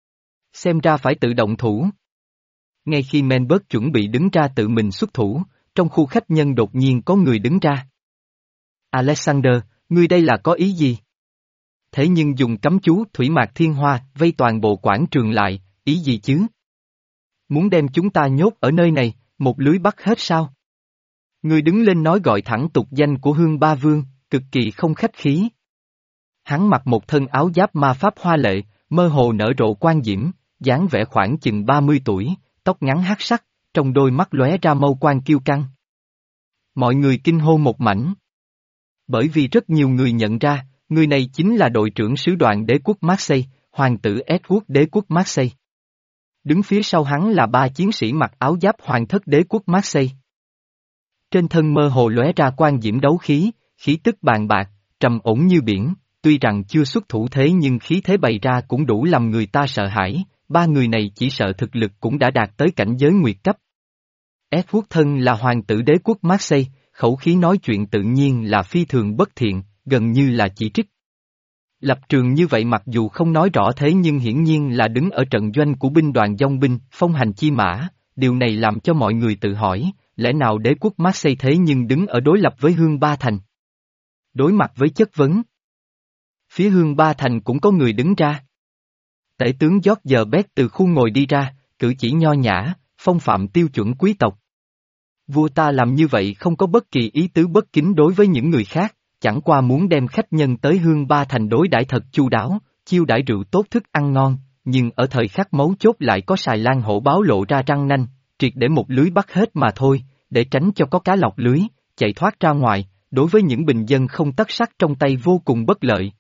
Xem ra phải tự động thủ. Ngay khi Menberg chuẩn bị đứng ra tự mình xuất thủ, trong khu khách nhân đột nhiên có người đứng ra. Alexander, ngươi đây là có ý gì? Thế nhưng dùng cấm chú thủy mạc thiên hoa vây toàn bộ quảng trường lại, ý gì chứ? Muốn đem chúng ta nhốt ở nơi này, một lưới bắt hết sao? Ngươi đứng lên nói gọi thẳng tục danh của Hương Ba Vương, cực kỳ không khách khí. Hắn mặc một thân áo giáp ma pháp hoa lệ, mơ hồ nở rộ quan diễm, dáng vẻ khoảng chừng ba mươi tuổi, tóc ngắn hắc sắc, trong đôi mắt lóe ra mâu quang kiêu căng. Mọi người kinh hô một mảnh. Bởi vì rất nhiều người nhận ra, Người này chính là đội trưởng sứ đoàn đế quốc Marseille, hoàng tử Edward đế quốc Marseille. Đứng phía sau hắn là ba chiến sĩ mặc áo giáp hoàng thất đế quốc Marseille. Trên thân mơ hồ lóe ra quang diễm đấu khí, khí tức bàn bạc, trầm ổn như biển, tuy rằng chưa xuất thủ thế nhưng khí thế bày ra cũng đủ làm người ta sợ hãi, ba người này chỉ sợ thực lực cũng đã đạt tới cảnh giới nguyệt cấp. Edward thân là hoàng tử đế quốc Marseille, khẩu khí nói chuyện tự nhiên là phi thường bất thiện, gần như là chỉ trích. Lập trường như vậy mặc dù không nói rõ thế nhưng hiển nhiên là đứng ở trận doanh của binh đoàn dòng binh, phong hành chi mã, điều này làm cho mọi người tự hỏi, lẽ nào đế quốc Marseille thế nhưng đứng ở đối lập với Hương Ba Thành? Đối mặt với chất vấn. Phía Hương Ba Thành cũng có người đứng ra. Tể tướng George Best từ khu ngồi đi ra, cử chỉ nho nhã, phong phạm tiêu chuẩn quý tộc. Vua ta làm như vậy không có bất kỳ ý tứ bất kính đối với những người khác, chẳng qua muốn đem khách nhân tới Hương Ba Thành đối đãi thật chu đáo, chiêu đãi rượu tốt thức ăn ngon, nhưng ở thời khắc mấu chốt lại có xài lan hổ báo lộ ra răng nanh, triệt để một lưới bắt hết mà thôi, để tránh cho có cá lọt lưới, chạy thoát ra ngoài, đối với những bình dân không tất sắt trong tay vô cùng bất lợi.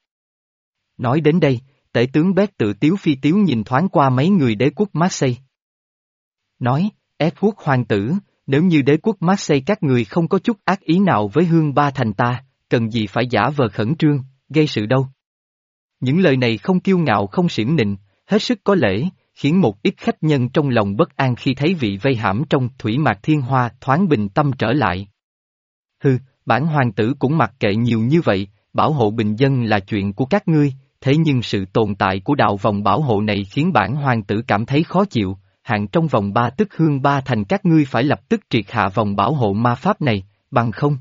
Nói đến đây, tể tướng Best tự tiếu phi tiếu nhìn thoáng qua mấy người đế quốc Marseille. Nói, Edward hoàng tử, nếu như đế quốc Marseille các người không có chút ác ý nào với Hương Ba Thành ta, cần gì phải giả vờ khẩn trương, gây sự đâu. Những lời này không kiêu ngạo không xiểm nịnh, hết sức có lễ, khiến một ít khách nhân trong lòng bất an khi thấy vị vây hãm trong thủy mạc thiên hoa thoáng bình tâm trở lại. Hừ, bản hoàng tử cũng mặc kệ nhiều như vậy, bảo hộ bình dân là chuyện của các ngươi, thế nhưng sự tồn tại của đạo vòng bảo hộ này khiến bản hoàng tử cảm thấy khó chịu, hạn trong vòng ba tức Hương Ba Thành các ngươi phải lập tức triệt hạ vòng bảo hộ ma pháp này, bằng không.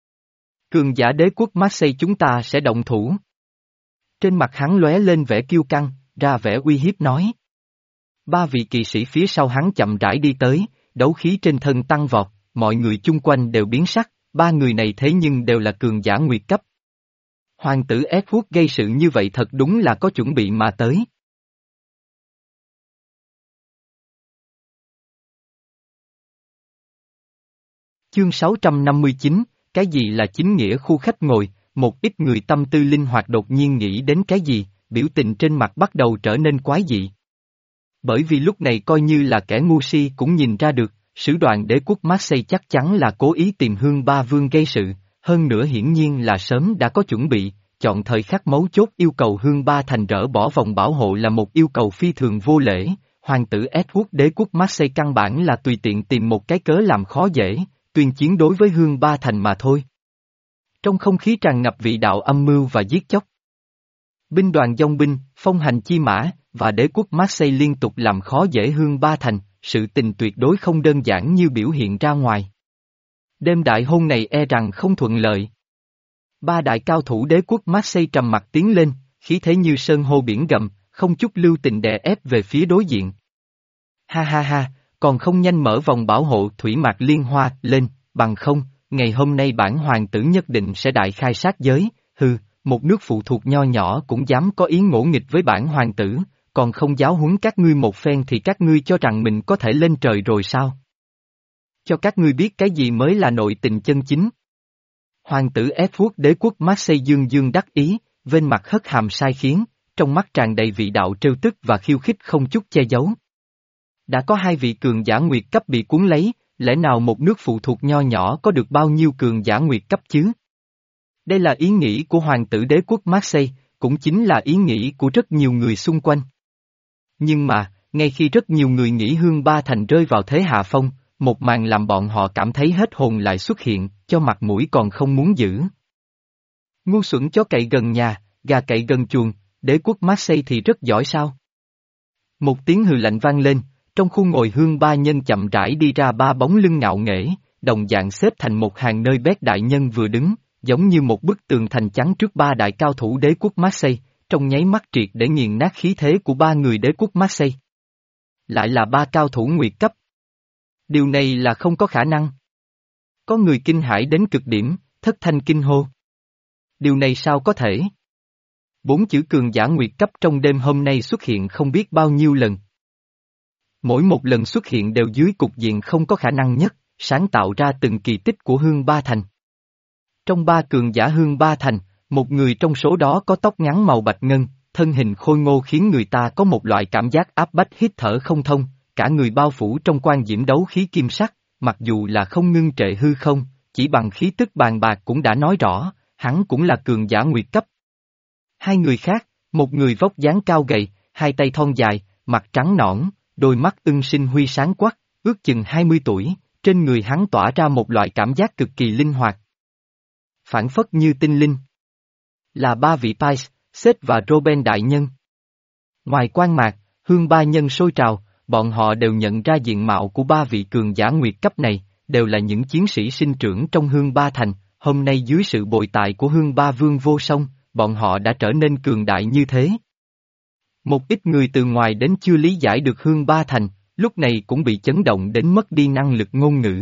Cường giả đế quốc Marseille chúng ta sẽ động thủ. Trên mặt hắn lóe lên vẻ kiêu căng, ra vẻ uy hiếp nói. Ba vị kỵ sĩ phía sau hắn chậm rãi đi tới, đấu khí trên thân tăng vọt, mọi người chung quanh đều biến sắc, ba người này thế nhưng đều là cường giả nguyệt cấp. Hoàng tử Edward gây sự như vậy thật đúng là có chuẩn bị mà tới. Chương sáu trăm năm mươi chín, cái gì là chính nghĩa khu khách ngồi, một ít người tâm tư linh hoạt đột nhiên nghĩ đến cái gì, biểu tình trên mặt bắt đầu trở nên quái dị. Bởi vì lúc này coi như là kẻ ngu si cũng nhìn ra được, sứ đoàn đế quốc Marseille chắc chắn là cố ý tìm Hương Ba Vương gây sự, hơn nữa hiển nhiên là sớm đã có chuẩn bị, chọn thời khắc mấu chốt yêu cầu Hương Ba Thành rỡ bỏ vòng bảo hộ là một yêu cầu phi thường vô lễ, hoàng tử Edward đế quốc Marseille căn bản là tùy tiện tìm một cái cớ làm khó dễ, tuyên chiến đối với Hương Ba Thành mà thôi. Trong không khí tràn ngập vị đạo âm mưu và giết chóc. Binh đoàn dòng binh, phong hành chi mã, và đế quốc Marseille liên tục làm khó dễ Hương Ba Thành, sự tình tuyệt đối không đơn giản như biểu hiện ra ngoài. Đêm đại hôn này e rằng không thuận lợi. Ba đại cao thủ đế quốc Marseille trầm mặt tiến lên, khí thế như sơn hô biển gầm, không chút lưu tình đè ép về phía đối diện. Ha ha ha, còn không nhanh mở vòng bảo hộ thủy mạc liên hoa lên, bằng không, ngày hôm nay bản hoàng tử nhất định sẽ đại khai sát giới, hừ, một nước phụ thuộc nho nhỏ cũng dám có ý ngỗ nghịch với bản hoàng tử, còn không giáo huấn các ngươi một phen thì các ngươi cho rằng mình có thể lên trời rồi sao? Cho các ngươi biết cái gì mới là nội tình chân chính. Hoàng tử Edward đế quốc Marseille dương dương đắc ý, bên mặt hất hàm sai khiến, trong mắt tràn đầy vị đạo trêu tức và khiêu khích không chút che giấu. Đã có hai vị cường giả nguyệt cấp bị cuốn lấy, lẽ nào một nước phụ thuộc nho nhỏ có được bao nhiêu cường giả nguyệt cấp chứ? Đây là ý nghĩ của hoàng tử đế quốc Marseille, cũng chính là ý nghĩ của rất nhiều người xung quanh. Nhưng mà, ngay khi rất nhiều người nghĩ Hương Ba Thành rơi vào thế hạ phong, một màn làm bọn họ cảm thấy hết hồn lại xuất hiện, cho mặt mũi còn không muốn giữ. Ngu xuẩn chó cậy gần nhà, gà cậy gần chuồng, đế quốc Marseille thì rất giỏi sao? Một tiếng hừ lạnh vang lên, trong khu ngồi Hương Ba nhân chậm rãi đi ra ba bóng lưng ngạo nghễ, đồng dạng xếp thành một hàng nơi Best đại nhân vừa đứng, giống như một bức tường thành trắng trước ba đại cao thủ đế quốc Marseille, trong nháy mắt triệt để nghiền nát khí thế của ba người đế quốc Marseille. Lại là ba cao thủ nguyệt cấp. Điều này là không có khả năng. Có người kinh hãi đến cực điểm, thất thanh kinh hô. Điều này sao có thể? Bốn chữ cường giả nguyệt cấp trong đêm hôm nay xuất hiện không biết bao nhiêu lần. Mỗi một lần xuất hiện đều dưới cục diện không có khả năng nhất, sáng tạo ra từng kỳ tích của Hương Ba Thành. Trong ba cường giả Hương Ba Thành, Một người trong số đó có tóc ngắn màu bạch ngân, thân hình khôi ngô khiến người ta có một loại cảm giác áp bách hít thở không thông, cả người bao phủ trong quan diễm đấu khí kim sắc, mặc dù là không ngưng trệ hư không, chỉ bằng khí tức bàn bạc cũng đã nói rõ, hắn cũng là cường giả nguyệt cấp. Hai người khác, một người vóc dáng cao gầy, hai tay thon dài, mặt trắng nõn, đôi mắt ưng sinh huy sáng quắc, ước chừng hai mươi tuổi, trên người hắn tỏa ra một loại cảm giác cực kỳ linh hoạt. Phản phất như tinh linh. Là ba vị Pais, Seth và Roben đại nhân. Ngoài quan mạc, hương ba nhân sôi trào, bọn họ đều nhận ra diện mạo của ba vị cường giả nguyệt cấp này, đều là những chiến sĩ sinh trưởng trong hương ba thành, hôm nay dưới sự bội tại của hương ba vương vô song, bọn họ đã trở nên cường đại như thế. Một ít người từ ngoài đến chưa lý giải được hương ba thành, lúc này cũng bị chấn động đến mất đi năng lực ngôn ngữ.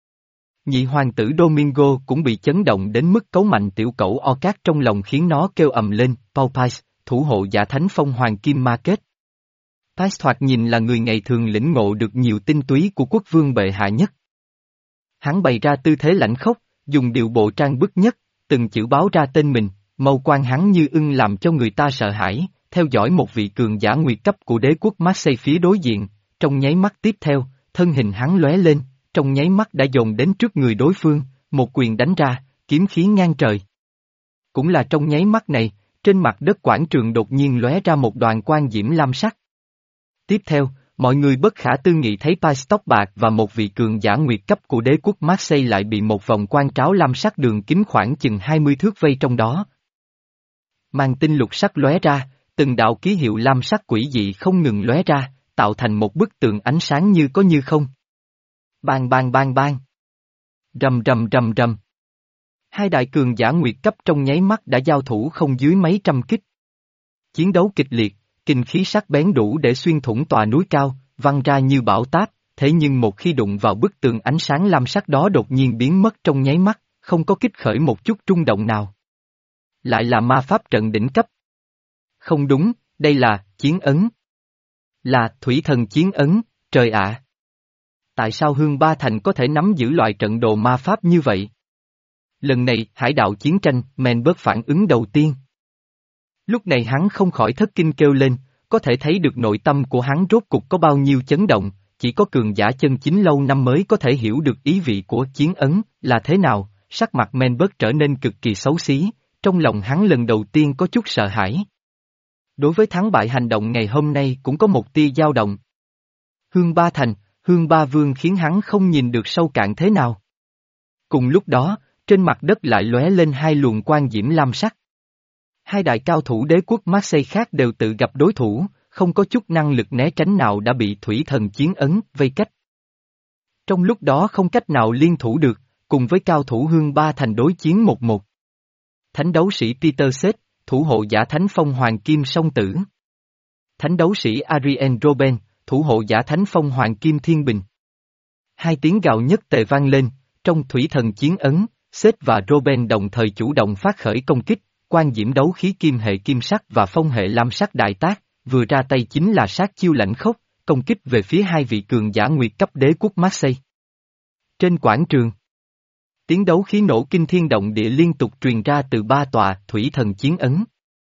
Nhị hoàng tử Domingo cũng bị chấn động đến mức cấu mạnh tiểu cẩu Orcas trong lòng khiến nó kêu ầm lên, Paul Pais, thủ hộ giả thánh phong hoàng kim ma kết. Pais thoạt nhìn là người ngày thường lĩnh ngộ được nhiều tinh túy của quốc vương bệ hạ nhất. Hắn bày ra tư thế lãnh khốc, dùng điệu bộ trang bức nhất, từng chữ báo ra tên mình, mâu quan hắn như ưng làm cho người ta sợ hãi, theo dõi một vị cường giả nguyệt cấp của đế quốc Marseille phía đối diện, trong nháy mắt tiếp theo, thân hình hắn lóe lên, trong nháy mắt đã dồn đến trước người đối phương, một quyền đánh ra, kiếm khí ngang trời. Cũng là trong nháy mắt này, trên mặt đất quảng trường đột nhiên lóe ra một đoàn quang diễm lam sắc. Tiếp theo, mọi người bất khả tư nghị thấy Pais tóc bạc và một vị cường giả nguyệt cấp của đế quốc Marseille lại bị một vòng quang tráo lam sắc đường kính khoảng chừng hai mươi thước vây trong đó. Màn tinh lục sắc lóe ra, từng đạo ký hiệu lam sắc quỷ dị không ngừng lóe ra, tạo thành một bức tường ánh sáng như có như không. Bang bang bang bang. Rầm rầm rầm rầm. Hai đại cường giả nguyệt cấp trong nháy mắt đã giao thủ không dưới mấy trăm kích. Chiến đấu kịch liệt, kinh khí sắc bén đủ để xuyên thủng tòa núi cao, văng ra như bão táp, thế nhưng một khi đụng vào bức tường ánh sáng lam sắc đó đột nhiên biến mất trong nháy mắt, không có kích khởi một chút rung động nào. Lại là ma pháp trận đỉnh cấp. Không đúng, đây là chiến ấn. Là thủy thần chiến ấn, trời ạ! Tại sao Hương Ba Thành có thể nắm giữ loại trận đồ ma pháp như vậy? Lần này, hải đạo chiến tranh, Menberg phản ứng đầu tiên. Lúc này hắn không khỏi thất kinh kêu lên, có thể thấy được nội tâm của hắn rốt cục có bao nhiêu chấn động, chỉ có cường giả chân chính lâu năm mới có thể hiểu được ý vị của chiến ấn là thế nào, sắc mặt Menberg trở nên cực kỳ xấu xí, trong lòng hắn lần đầu tiên có chút sợ hãi. Đối với thắng bại hành động ngày hôm nay cũng có một tia dao động. Hương Ba Thành, Hương Ba Vương khiến hắn không nhìn được sâu cạn thế nào. Cùng lúc đó, trên mặt đất lại lóe lên hai luồng quang diễm lam sắc. Hai đại cao thủ đế quốc Marseille khác đều tự gặp đối thủ, không có chút năng lực né tránh nào đã bị thủy thần chiến ấn vây cách. Trong lúc đó không cách nào liên thủ được, cùng với cao thủ Hương Ba Thành đối chiến một một. Thánh đấu sĩ Peter Seth, thủ hộ giả thánh phong hoàng kim song tử. Thánh đấu sĩ Adrien Robben, thủ hộ giả thánh phong hoàng kim thiên bình. Hai tiếng gào nhất tề vang lên, trong thủy thần chiến ấn, Seth và Robben đồng thời chủ động phát khởi công kích, quan diễm đấu khí kim hệ kim sắc và phong hệ lam sắc đại tác, vừa ra tay chính là sát chiêu lãnh khốc, công kích về phía hai vị cường giả nguyệt cấp đế quốc Marseille. Trên quảng trường, tiếng đấu khí nổ kinh thiên động địa liên tục truyền ra từ ba tòa thủy thần chiến ấn.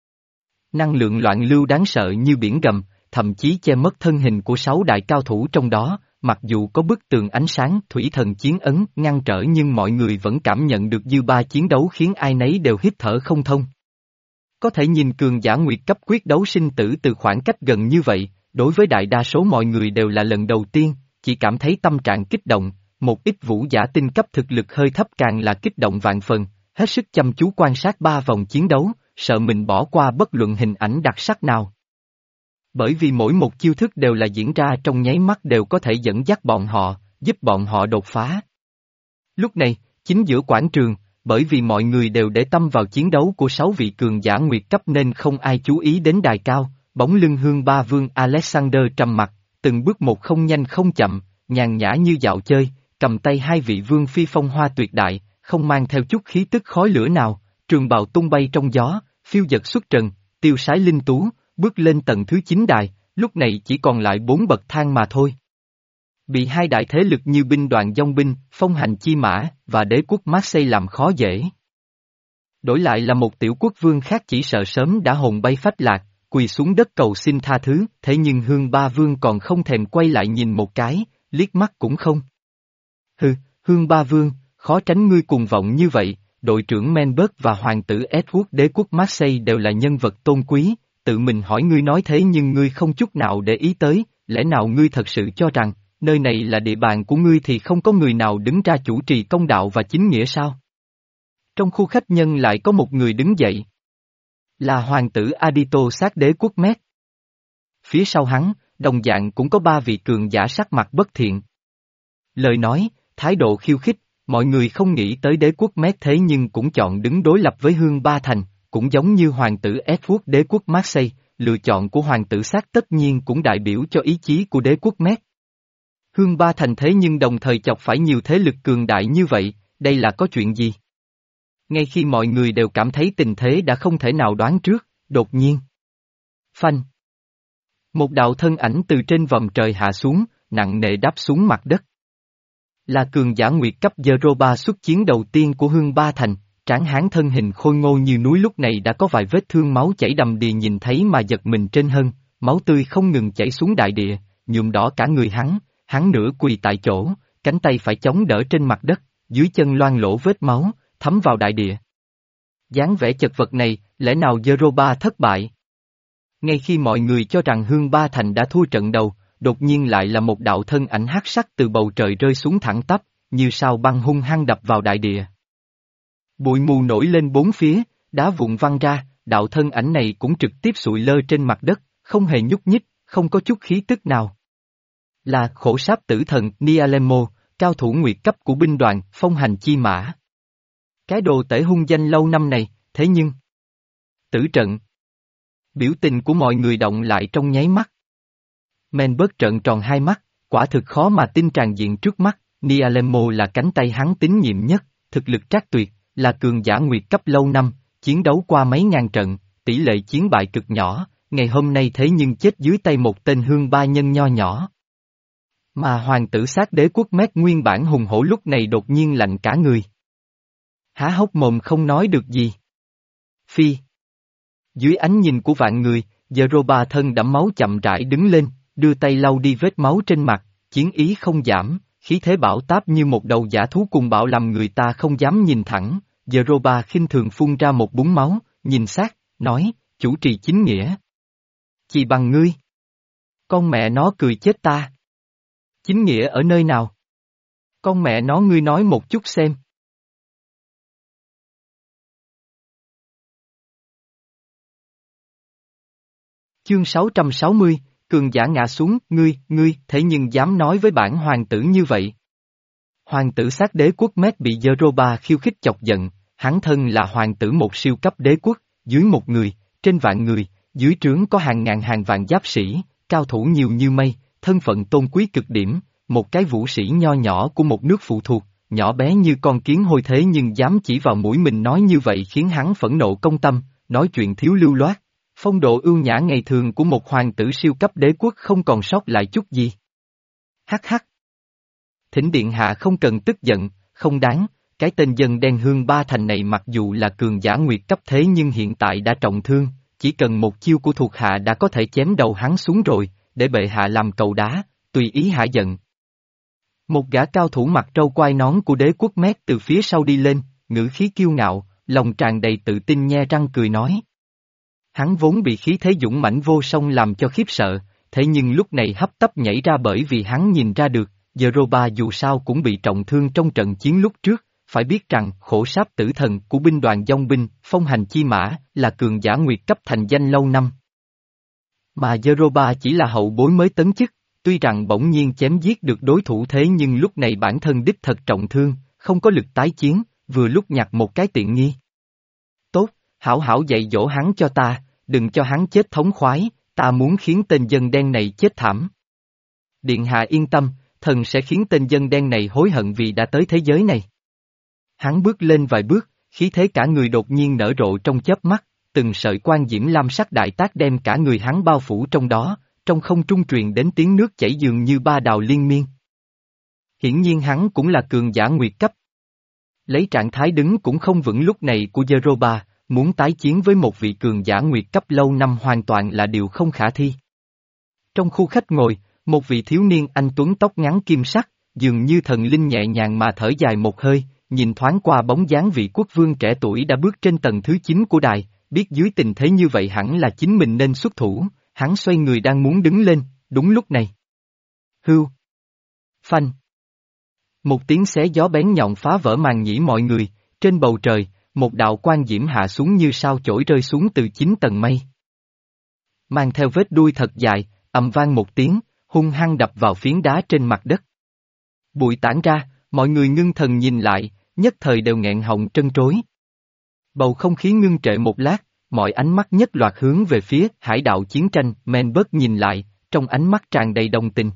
Năng lượng loạn lưu đáng sợ như biển gầm, thậm chí che mất thân hình của sáu đại cao thủ trong đó, mặc dù có bức tường ánh sáng thủy thần chiến ấn ngăn trở nhưng mọi người vẫn cảm nhận được dư ba chiến đấu khiến ai nấy đều hít thở không thông. Có thể nhìn cường giả nguyệt cấp quyết đấu sinh tử từ khoảng cách gần như vậy, đối với đại đa số mọi người đều là lần đầu tiên, chỉ cảm thấy tâm trạng kích động, một ít vũ giả tinh cấp thực lực hơi thấp càng là kích động vạn phần, hết sức chăm chú quan sát ba vòng chiến đấu, sợ mình bỏ qua bất luận hình ảnh đặc sắc nào. Bởi vì mỗi một chiêu thức đều là diễn ra trong nháy mắt đều có thể dẫn dắt bọn họ, giúp bọn họ đột phá. Lúc này, chính giữa quảng trường, bởi vì mọi người đều để tâm vào chiến đấu của sáu vị cường giả nguyệt cấp nên không ai chú ý đến đài cao, bóng lưng Hương Ba Vương Alexander trầm mặt, từng bước một không nhanh không chậm, nhàn nhã như dạo chơi, cầm tay hai vị vương phi phong hoa tuyệt đại, không mang theo chút khí tức khói lửa nào, trường bào tung bay trong gió, phiêu dật xuất trần, tiêu sái linh tú, bước lên tầng thứ chín đài, lúc này chỉ còn lại bốn bậc thang mà thôi. Bị hai đại thế lực như binh đoàn dông binh, phong hành chi mã và đế quốc Marseille làm khó dễ. Đổi lại là một tiểu quốc vương khác chỉ sợ sớm đã hồn bay phách lạc, quỳ xuống đất cầu xin tha thứ, thế nhưng Hương Ba Vương còn không thèm quay lại nhìn một cái, liếc mắt cũng không. Hừ, Hương Ba Vương, khó tránh ngươi cuồng vọng như vậy, đội trưởng Menberg và hoàng tử Edward đế quốc Marseille đều là nhân vật tôn quý, tự mình hỏi ngươi nói thế nhưng ngươi không chút nào để ý tới, lẽ nào ngươi thật sự cho rằng, nơi này là địa bàn của ngươi thì không có người nào đứng ra chủ trì công đạo và chính nghĩa sao? Trong khu khách nhân lại có một người đứng dậy. Là hoàng tử Adito sát đế quốc Mét. Phía sau hắn, đồng dạng cũng có ba vị cường giả sắc mặt bất thiện. Lời nói, thái độ khiêu khích, mọi người không nghĩ tới đế quốc Mét thế nhưng cũng chọn đứng đối lập với Hương Ba Thành, cũng giống như hoàng tử Edward đế quốc Marseille, lựa chọn của hoàng tử sát tất nhiên cũng đại biểu cho ý chí của đế quốc Mét. Hương Ba Thành thế nhưng đồng thời chọc phải nhiều thế lực cường đại như vậy, đây là có chuyện gì? Ngay khi mọi người đều cảm thấy tình thế đã không thể nào đoán trước, đột nhiên. Phanh. Một đạo thân ảnh từ trên vòm trời hạ xuống, nặng nề đáp xuống mặt đất. Là cường giả nguyệt cấp Zeroba xuất chiến đầu tiên của Hương Ba Thành, tráng hán thân hình khôi ngô như núi lúc này đã có vài vết thương máu chảy đầm đìa nhìn thấy mà giật mình trên hân, máu tươi không ngừng chảy xuống đại địa, nhuộm đỏ cả người hắn, hắn nửa quỳ tại chỗ, cánh tay phải chống đỡ trên mặt đất, dưới chân loang lỗ vết máu, thấm vào đại địa. Dáng vẻ chật vật này, lẽ nào Zeroba thất bại? Ngay khi mọi người cho rằng Hương Ba Thành đã thua trận đầu, đột nhiên lại là một đạo thân ảnh hắc sắc từ bầu trời rơi xuống thẳng tắp, như sao băng hung hăng đập vào đại địa. Bụi mù nổi lên bốn phía, đá vụn văng ra, đạo thân ảnh này cũng trực tiếp sụi lơ trên mặt đất, không hề nhúc nhích, không có chút khí tức nào. Là khổ sáp tử thần Nialemo, cao thủ nguyệt cấp của binh đoàn Phong Hành Chi Mã. Cái đồ tể hung danh lâu năm này, thế nhưng... Tử trận. Biểu tình của mọi người động lại trong nháy mắt. Menberg trợn tròn hai mắt, quả thực khó mà tin tràn diện trước mắt, Nialemo là cánh tay hắn tín nhiệm nhất, thực lực trác tuyệt, là cường giả nguyệt cấp lâu năm, chiến đấu qua mấy ngàn trận, tỷ lệ chiến bại cực nhỏ, ngày hôm nay thế nhưng chết dưới tay một tên Hương Ba nhân nho nhỏ. Mà hoàng tử sát đế quốc Mét nguyên bản hùng hổ lúc này đột nhiên lạnh cả người. Há hốc mồm không nói được gì. Phi. Dưới ánh nhìn của vạn người, Zeroba thân đẫm máu chậm rãi đứng lên, đưa tay lau đi vết máu trên mặt, chiến ý không giảm, khí thế bão táp như một đầu dã thú cùng bạo làm người ta không dám nhìn thẳng. Zeroba khinh thường phun ra một búng máu, nhìn sát, nói, chủ trì chính nghĩa. Chỉ bằng ngươi. Con mẹ nó cười chết ta. Chính nghĩa ở nơi nào? Con mẹ nó ngươi nói một chút xem. Chương sáu trăm sáu mươi, cường giả ngã xuống, ngươi, ngươi, thế nhưng dám nói với bản hoàng tử như vậy. Hoàng tử sát đế quốc Mét bị Zeroba khiêu khích chọc giận, hắn thân là hoàng tử một siêu cấp đế quốc, dưới một người, trên vạn người, dưới trướng có hàng ngàn hàng vạn giáp sĩ, cao thủ nhiều như mây, thân phận tôn quý cực điểm, một cái vũ sĩ nho nhỏ của một nước phụ thuộc, nhỏ bé như con kiến hôi thế nhưng dám chỉ vào mũi mình nói như vậy khiến hắn phẫn nộ công tâm, nói chuyện thiếu lưu loát. Phong độ ưu nhã ngày thường của một hoàng tử siêu cấp đế quốc không còn sót lại chút gì. Hắc hắc. Thỉnh điện hạ không cần tức giận, không đáng, cái tên dân đen Hương Ba Thành này mặc dù là cường giả nguyệt cấp thế nhưng hiện tại đã trọng thương, chỉ cần một chiêu của thuộc hạ đã có thể chém đầu hắn xuống rồi, để bệ hạ làm cầu đá, tùy ý hạ giận. Một gã cao thủ mặc trâu quai nón của đế quốc Mét từ phía sau đi lên, ngữ khí kiêu ngạo, lòng tràn đầy tự tin nhe răng cười nói. Hắn vốn bị khí thế dũng mãnh vô song làm cho khiếp sợ, thế nhưng lúc này hấp tấp nhảy ra bởi vì hắn nhìn ra được, Zeroba dù sao cũng bị trọng thương trong trận chiến lúc trước, phải biết rằng khổ sáp tử thần của binh đoàn dòng binh, Phong Hành Chi Mã, là cường giả nguyệt cấp thành danh lâu năm. Mà Zeroba chỉ là hậu bối mới tấn chức, tuy rằng bỗng nhiên chém giết được đối thủ thế nhưng lúc này bản thân đích thật trọng thương, không có lực tái chiến, vừa lúc nhặt một cái tiện nghi. Tốt, hảo hảo dạy dỗ hắn cho ta, đừng cho hắn chết thống khoái, ta muốn khiến tên dân đen này chết thảm. Điện hạ yên tâm, thần sẽ khiến tên dân đen này hối hận vì đã tới thế giới này. Hắn bước lên vài bước, khí thế cả người đột nhiên nở rộ trong chớp mắt, từng sợi quang diễm lam sắc đại tác đem cả người hắn bao phủ trong đó, trong không trung truyền đến tiếng nước chảy dường như ba đào liên miên. Hiển nhiên hắn cũng là cường giả nguyệt cấp. Lấy trạng thái đứng cũng không vững lúc này của Zeroba, muốn tái chiến với một vị cường giả nguyệt cấp lâu năm hoàn toàn là điều không khả thi. Trong khu khách ngồi, một vị thiếu niên anh tuấn tóc ngắn kim sắc, dường như thần linh nhẹ nhàng mà thở dài một hơi, nhìn thoáng qua bóng dáng vị quốc vương trẻ tuổi đã bước trên tầng thứ chín của đài, biết dưới tình thế như vậy hẳn là chính mình nên xuất thủ, hắn xoay người đang muốn đứng lên, đúng lúc này. Hưu. Phanh. Một tiếng xé gió bén nhọn phá vỡ màn nhĩ mọi người, trên bầu trời, một đạo quang diễm hạ xuống như sao chổi rơi xuống từ chín tầng mây. Mang theo vết đuôi thật dài, ầm vang một tiếng, hung hăng đập vào phiến đá trên mặt đất. Bụi tản ra, mọi người ngưng thần nhìn lại, nhất thời đều nghẹn họng trân trối. Bầu không khí ngưng trệ một lát, mọi ánh mắt nhất loạt hướng về phía hải đạo chiến tranh, Menberg nhìn lại, trong ánh mắt tràn đầy đồng tình.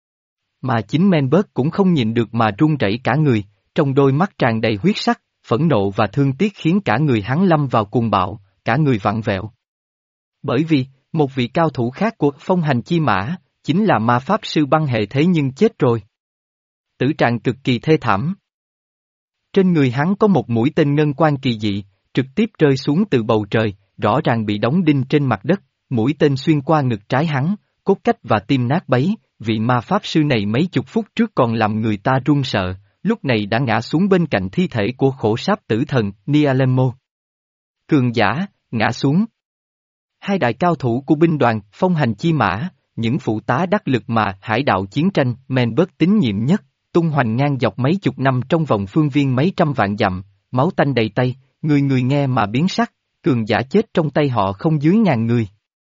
Mà chính Menberg cũng không nhìn được mà run rẩy cả người, trong đôi mắt tràn đầy huyết sắc, phẫn nộ và thương tiếc khiến cả người hắn lâm vào cuồng bạo, cả người vặn vẹo. Bởi vì, một vị cao thủ khác của phong hành chi mã, chính là ma pháp sư băng hệ thế nhưng chết rồi. Tử trạng cực kỳ thê thảm. Trên người hắn có một mũi tên ngân quan kỳ dị, trực tiếp rơi xuống từ bầu trời, rõ ràng bị đóng đinh trên mặt đất, mũi tên xuyên qua ngực trái hắn, cốt cách và tim nát bấy, vị ma pháp sư này mấy chục phút trước còn làm người ta run sợ, lúc này đã ngã xuống bên cạnh thi thể của khổ sáp tử thần, Nialemo. Cường giả, ngã xuống. Hai đại cao thủ của binh đoàn, phong hành chi mã, những phụ tá đắc lực mà hải đạo chiến tranh, Menberg tín nhiệm nhất, tung hoành ngang dọc mấy chục năm trong vòng phương viên mấy trăm vạn dặm, máu tanh đầy tay, người người nghe mà biến sắc, cường giả chết trong tay họ không dưới ngàn người.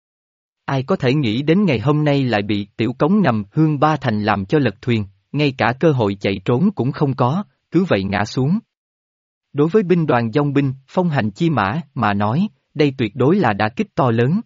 Ai có thể nghĩ đến ngày hôm nay lại bị tiểu cống nằm hương ba thành làm cho lật thuyền, ngay cả cơ hội chạy trốn cũng không có, cứ vậy ngã xuống. Đối với binh đoàn dòng binh, phong hành chi mã, mà nói, đây tuyệt đối là đả kích to lớn.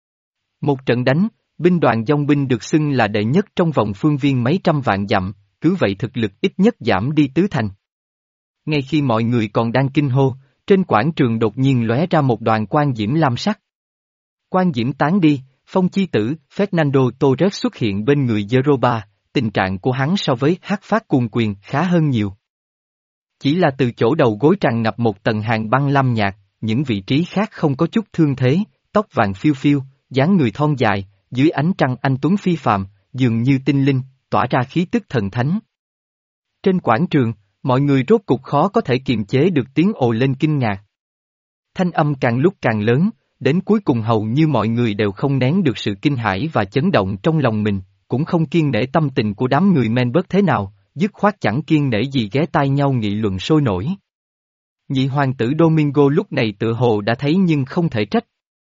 Một trận đánh, binh đoàn dòng binh được xưng là đệ nhất trong vòng phương viên mấy trăm vạn dặm, cứ vậy thực lực ít nhất giảm đi tứ thành. Ngay khi mọi người còn đang kinh hô, trên quảng trường đột nhiên lóe ra một đoàn quang diễm lam sắc. Quang diễm tán đi, phong chi tử, Fernando Torres xuất hiện bên người Zeroba, tình trạng của hắn so với hắc phát cuồng quyền khá hơn nhiều. Chỉ là từ chỗ đầu gối tràn ngập một tầng hàng băng lam nhạt, những vị trí khác không có chút thương thế, tóc vàng phiêu phiêu, dáng người thon dài, dưới ánh trăng anh tuấn phi phàm, dường như tinh linh, tỏa ra khí tức thần thánh. Trên quảng trường, mọi người rốt cục khó có thể kiềm chế được tiếng ồ lên kinh ngạc. Thanh âm càng lúc càng lớn, đến cuối cùng hầu như mọi người đều không nén được sự kinh hãi và chấn động trong lòng mình, cũng không kiêng nể tâm tình của đám người Menberg thế nào, dứt khoát chẳng kiêng nể gì ghé tai nhau nghị luận sôi nổi. Nhị hoàng tử Domingo lúc này tựa hồ đã thấy nhưng không thể trách.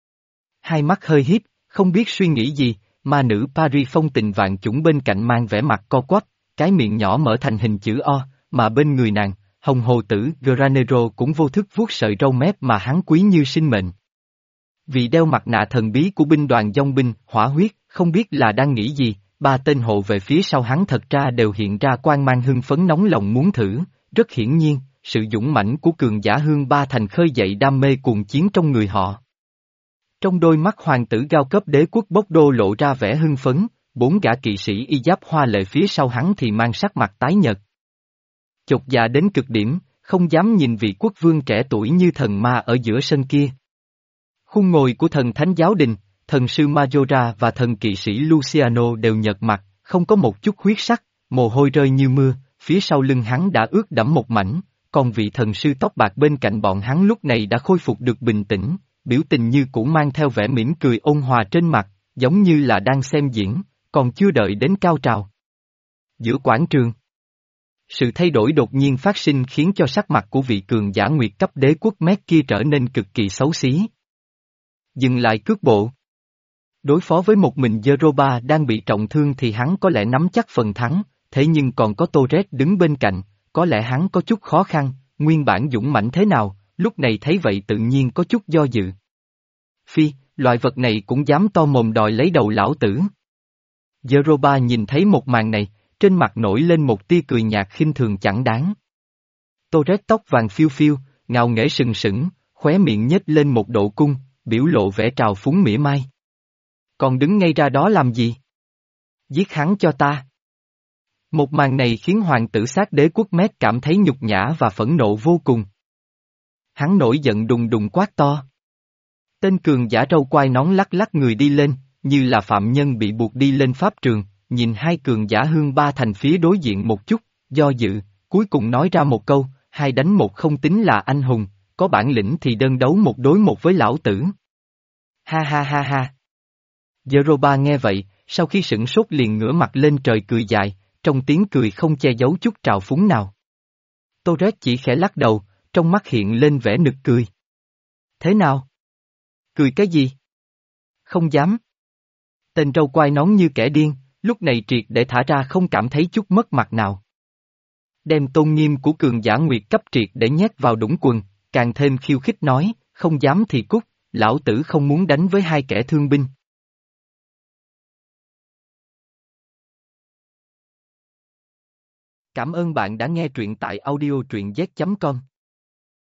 Hai mắt hơi híp, không biết suy nghĩ gì, ma nữ Paris phong tình vạn chủng bên cạnh mang vẻ mặt co quắp, cái miệng nhỏ mở thành hình chữ O, mà bên người nàng, hồng hồ tử Granero cũng vô thức vuốt sợi râu mép mà hắn quý như sinh mệnh. Vì đeo mặt nạ thần bí của binh đoàn dòng binh, hỏa huyết, không biết là đang nghĩ gì, ba tên hộ về phía sau hắn thật ra đều hiện ra quang mang hưng phấn nóng lòng muốn thử, rất hiển nhiên, sự dũng mãnh của cường giả hương ba thành khơi dậy đam mê cuồng chiến trong người họ. Trong đôi mắt hoàng tử cao cấp đế quốc bốc đô lộ ra vẻ hưng phấn, bốn gã kỵ sĩ y giáp hoa lệ phía sau hắn thì mang sắc mặt tái nhợt. Chột dạ đến cực điểm, không dám nhìn vị quốc vương trẻ tuổi như thần ma ở giữa sân kia. Khung ngồi của thần thánh giáo đình, thần sư Majora và thần kỵ sĩ Luciano đều nhợt mặt, không có một chút huyết sắc, mồ hôi rơi như mưa, phía sau lưng hắn đã ướt đẫm một mảnh, còn vị thần sư tóc bạc bên cạnh bọn hắn lúc này đã khôi phục được bình tĩnh, biểu tình như cũ mang theo vẻ mỉm cười ôn hòa trên mặt, giống như là đang xem diễn, còn chưa đợi đến cao trào. Giữa quảng trường, sự thay đổi đột nhiên phát sinh khiến cho sắc mặt của vị cường giả nguyệt cấp đế quốc mét kia trở nên cực kỳ xấu xí. Dừng lại cước bộ. Đối phó với một mình Zeroba đang bị trọng thương thì hắn có lẽ nắm chắc phần thắng, thế nhưng còn có Torres đứng bên cạnh, có lẽ hắn có chút khó khăn, nguyên bản dũng mãnh thế nào, lúc này thấy vậy tự nhiên có chút do dự. Phi, loại vật này cũng dám to mồm đòi lấy đầu lão tử. Zeroba nhìn thấy một màn này, trên mặt nổi lên một tia cười nhạt khinh thường chẳng đáng. Torres tóc vàng phiêu phiêu, ngạo nghễ sừng sững, khóe miệng nhếch lên một độ cung, biểu lộ vẻ trào phúng mỉa mai. Còn đứng ngay ra đó làm gì? Giết hắn cho ta. Một màn này khiến hoàng tử sát đế quốc Mét cảm thấy nhục nhã và phẫn nộ vô cùng. Hắn nổi giận đùng đùng quát to. Tên cường giả râu quai nón lắc lắc người đi lên, như là phạm nhân bị buộc đi lên pháp trường, nhìn hai cường giả hương ba thành phía đối diện một chút, do dự, cuối cùng nói ra một câu, hai đánh một không tính là anh hùng, có bản lĩnh thì đơn đấu một đối một với lão tử. Ha ha ha ha. Zeroba nghe vậy, sau khi sửng sốt liền ngửa mặt lên trời cười dài, trong tiếng cười không che giấu chút trào phúng nào. Torres chỉ khẽ lắc đầu, trong mắt hiện lên vẻ nực cười. Thế nào? Cười cái gì? Không dám. Tên râu quai nón như kẻ điên, lúc này triệt để thả ra không cảm thấy chút mất mặt nào. Đem tôn nghiêm của cường giả nguyệt cấp triệt để nhét vào đũng quần, càng thêm khiêu khích nói, không dám thì cút, lão tử không muốn đánh với hai kẻ thương binh. Cảm ơn bạn đã nghe truyện tại audio truyện z chấm com.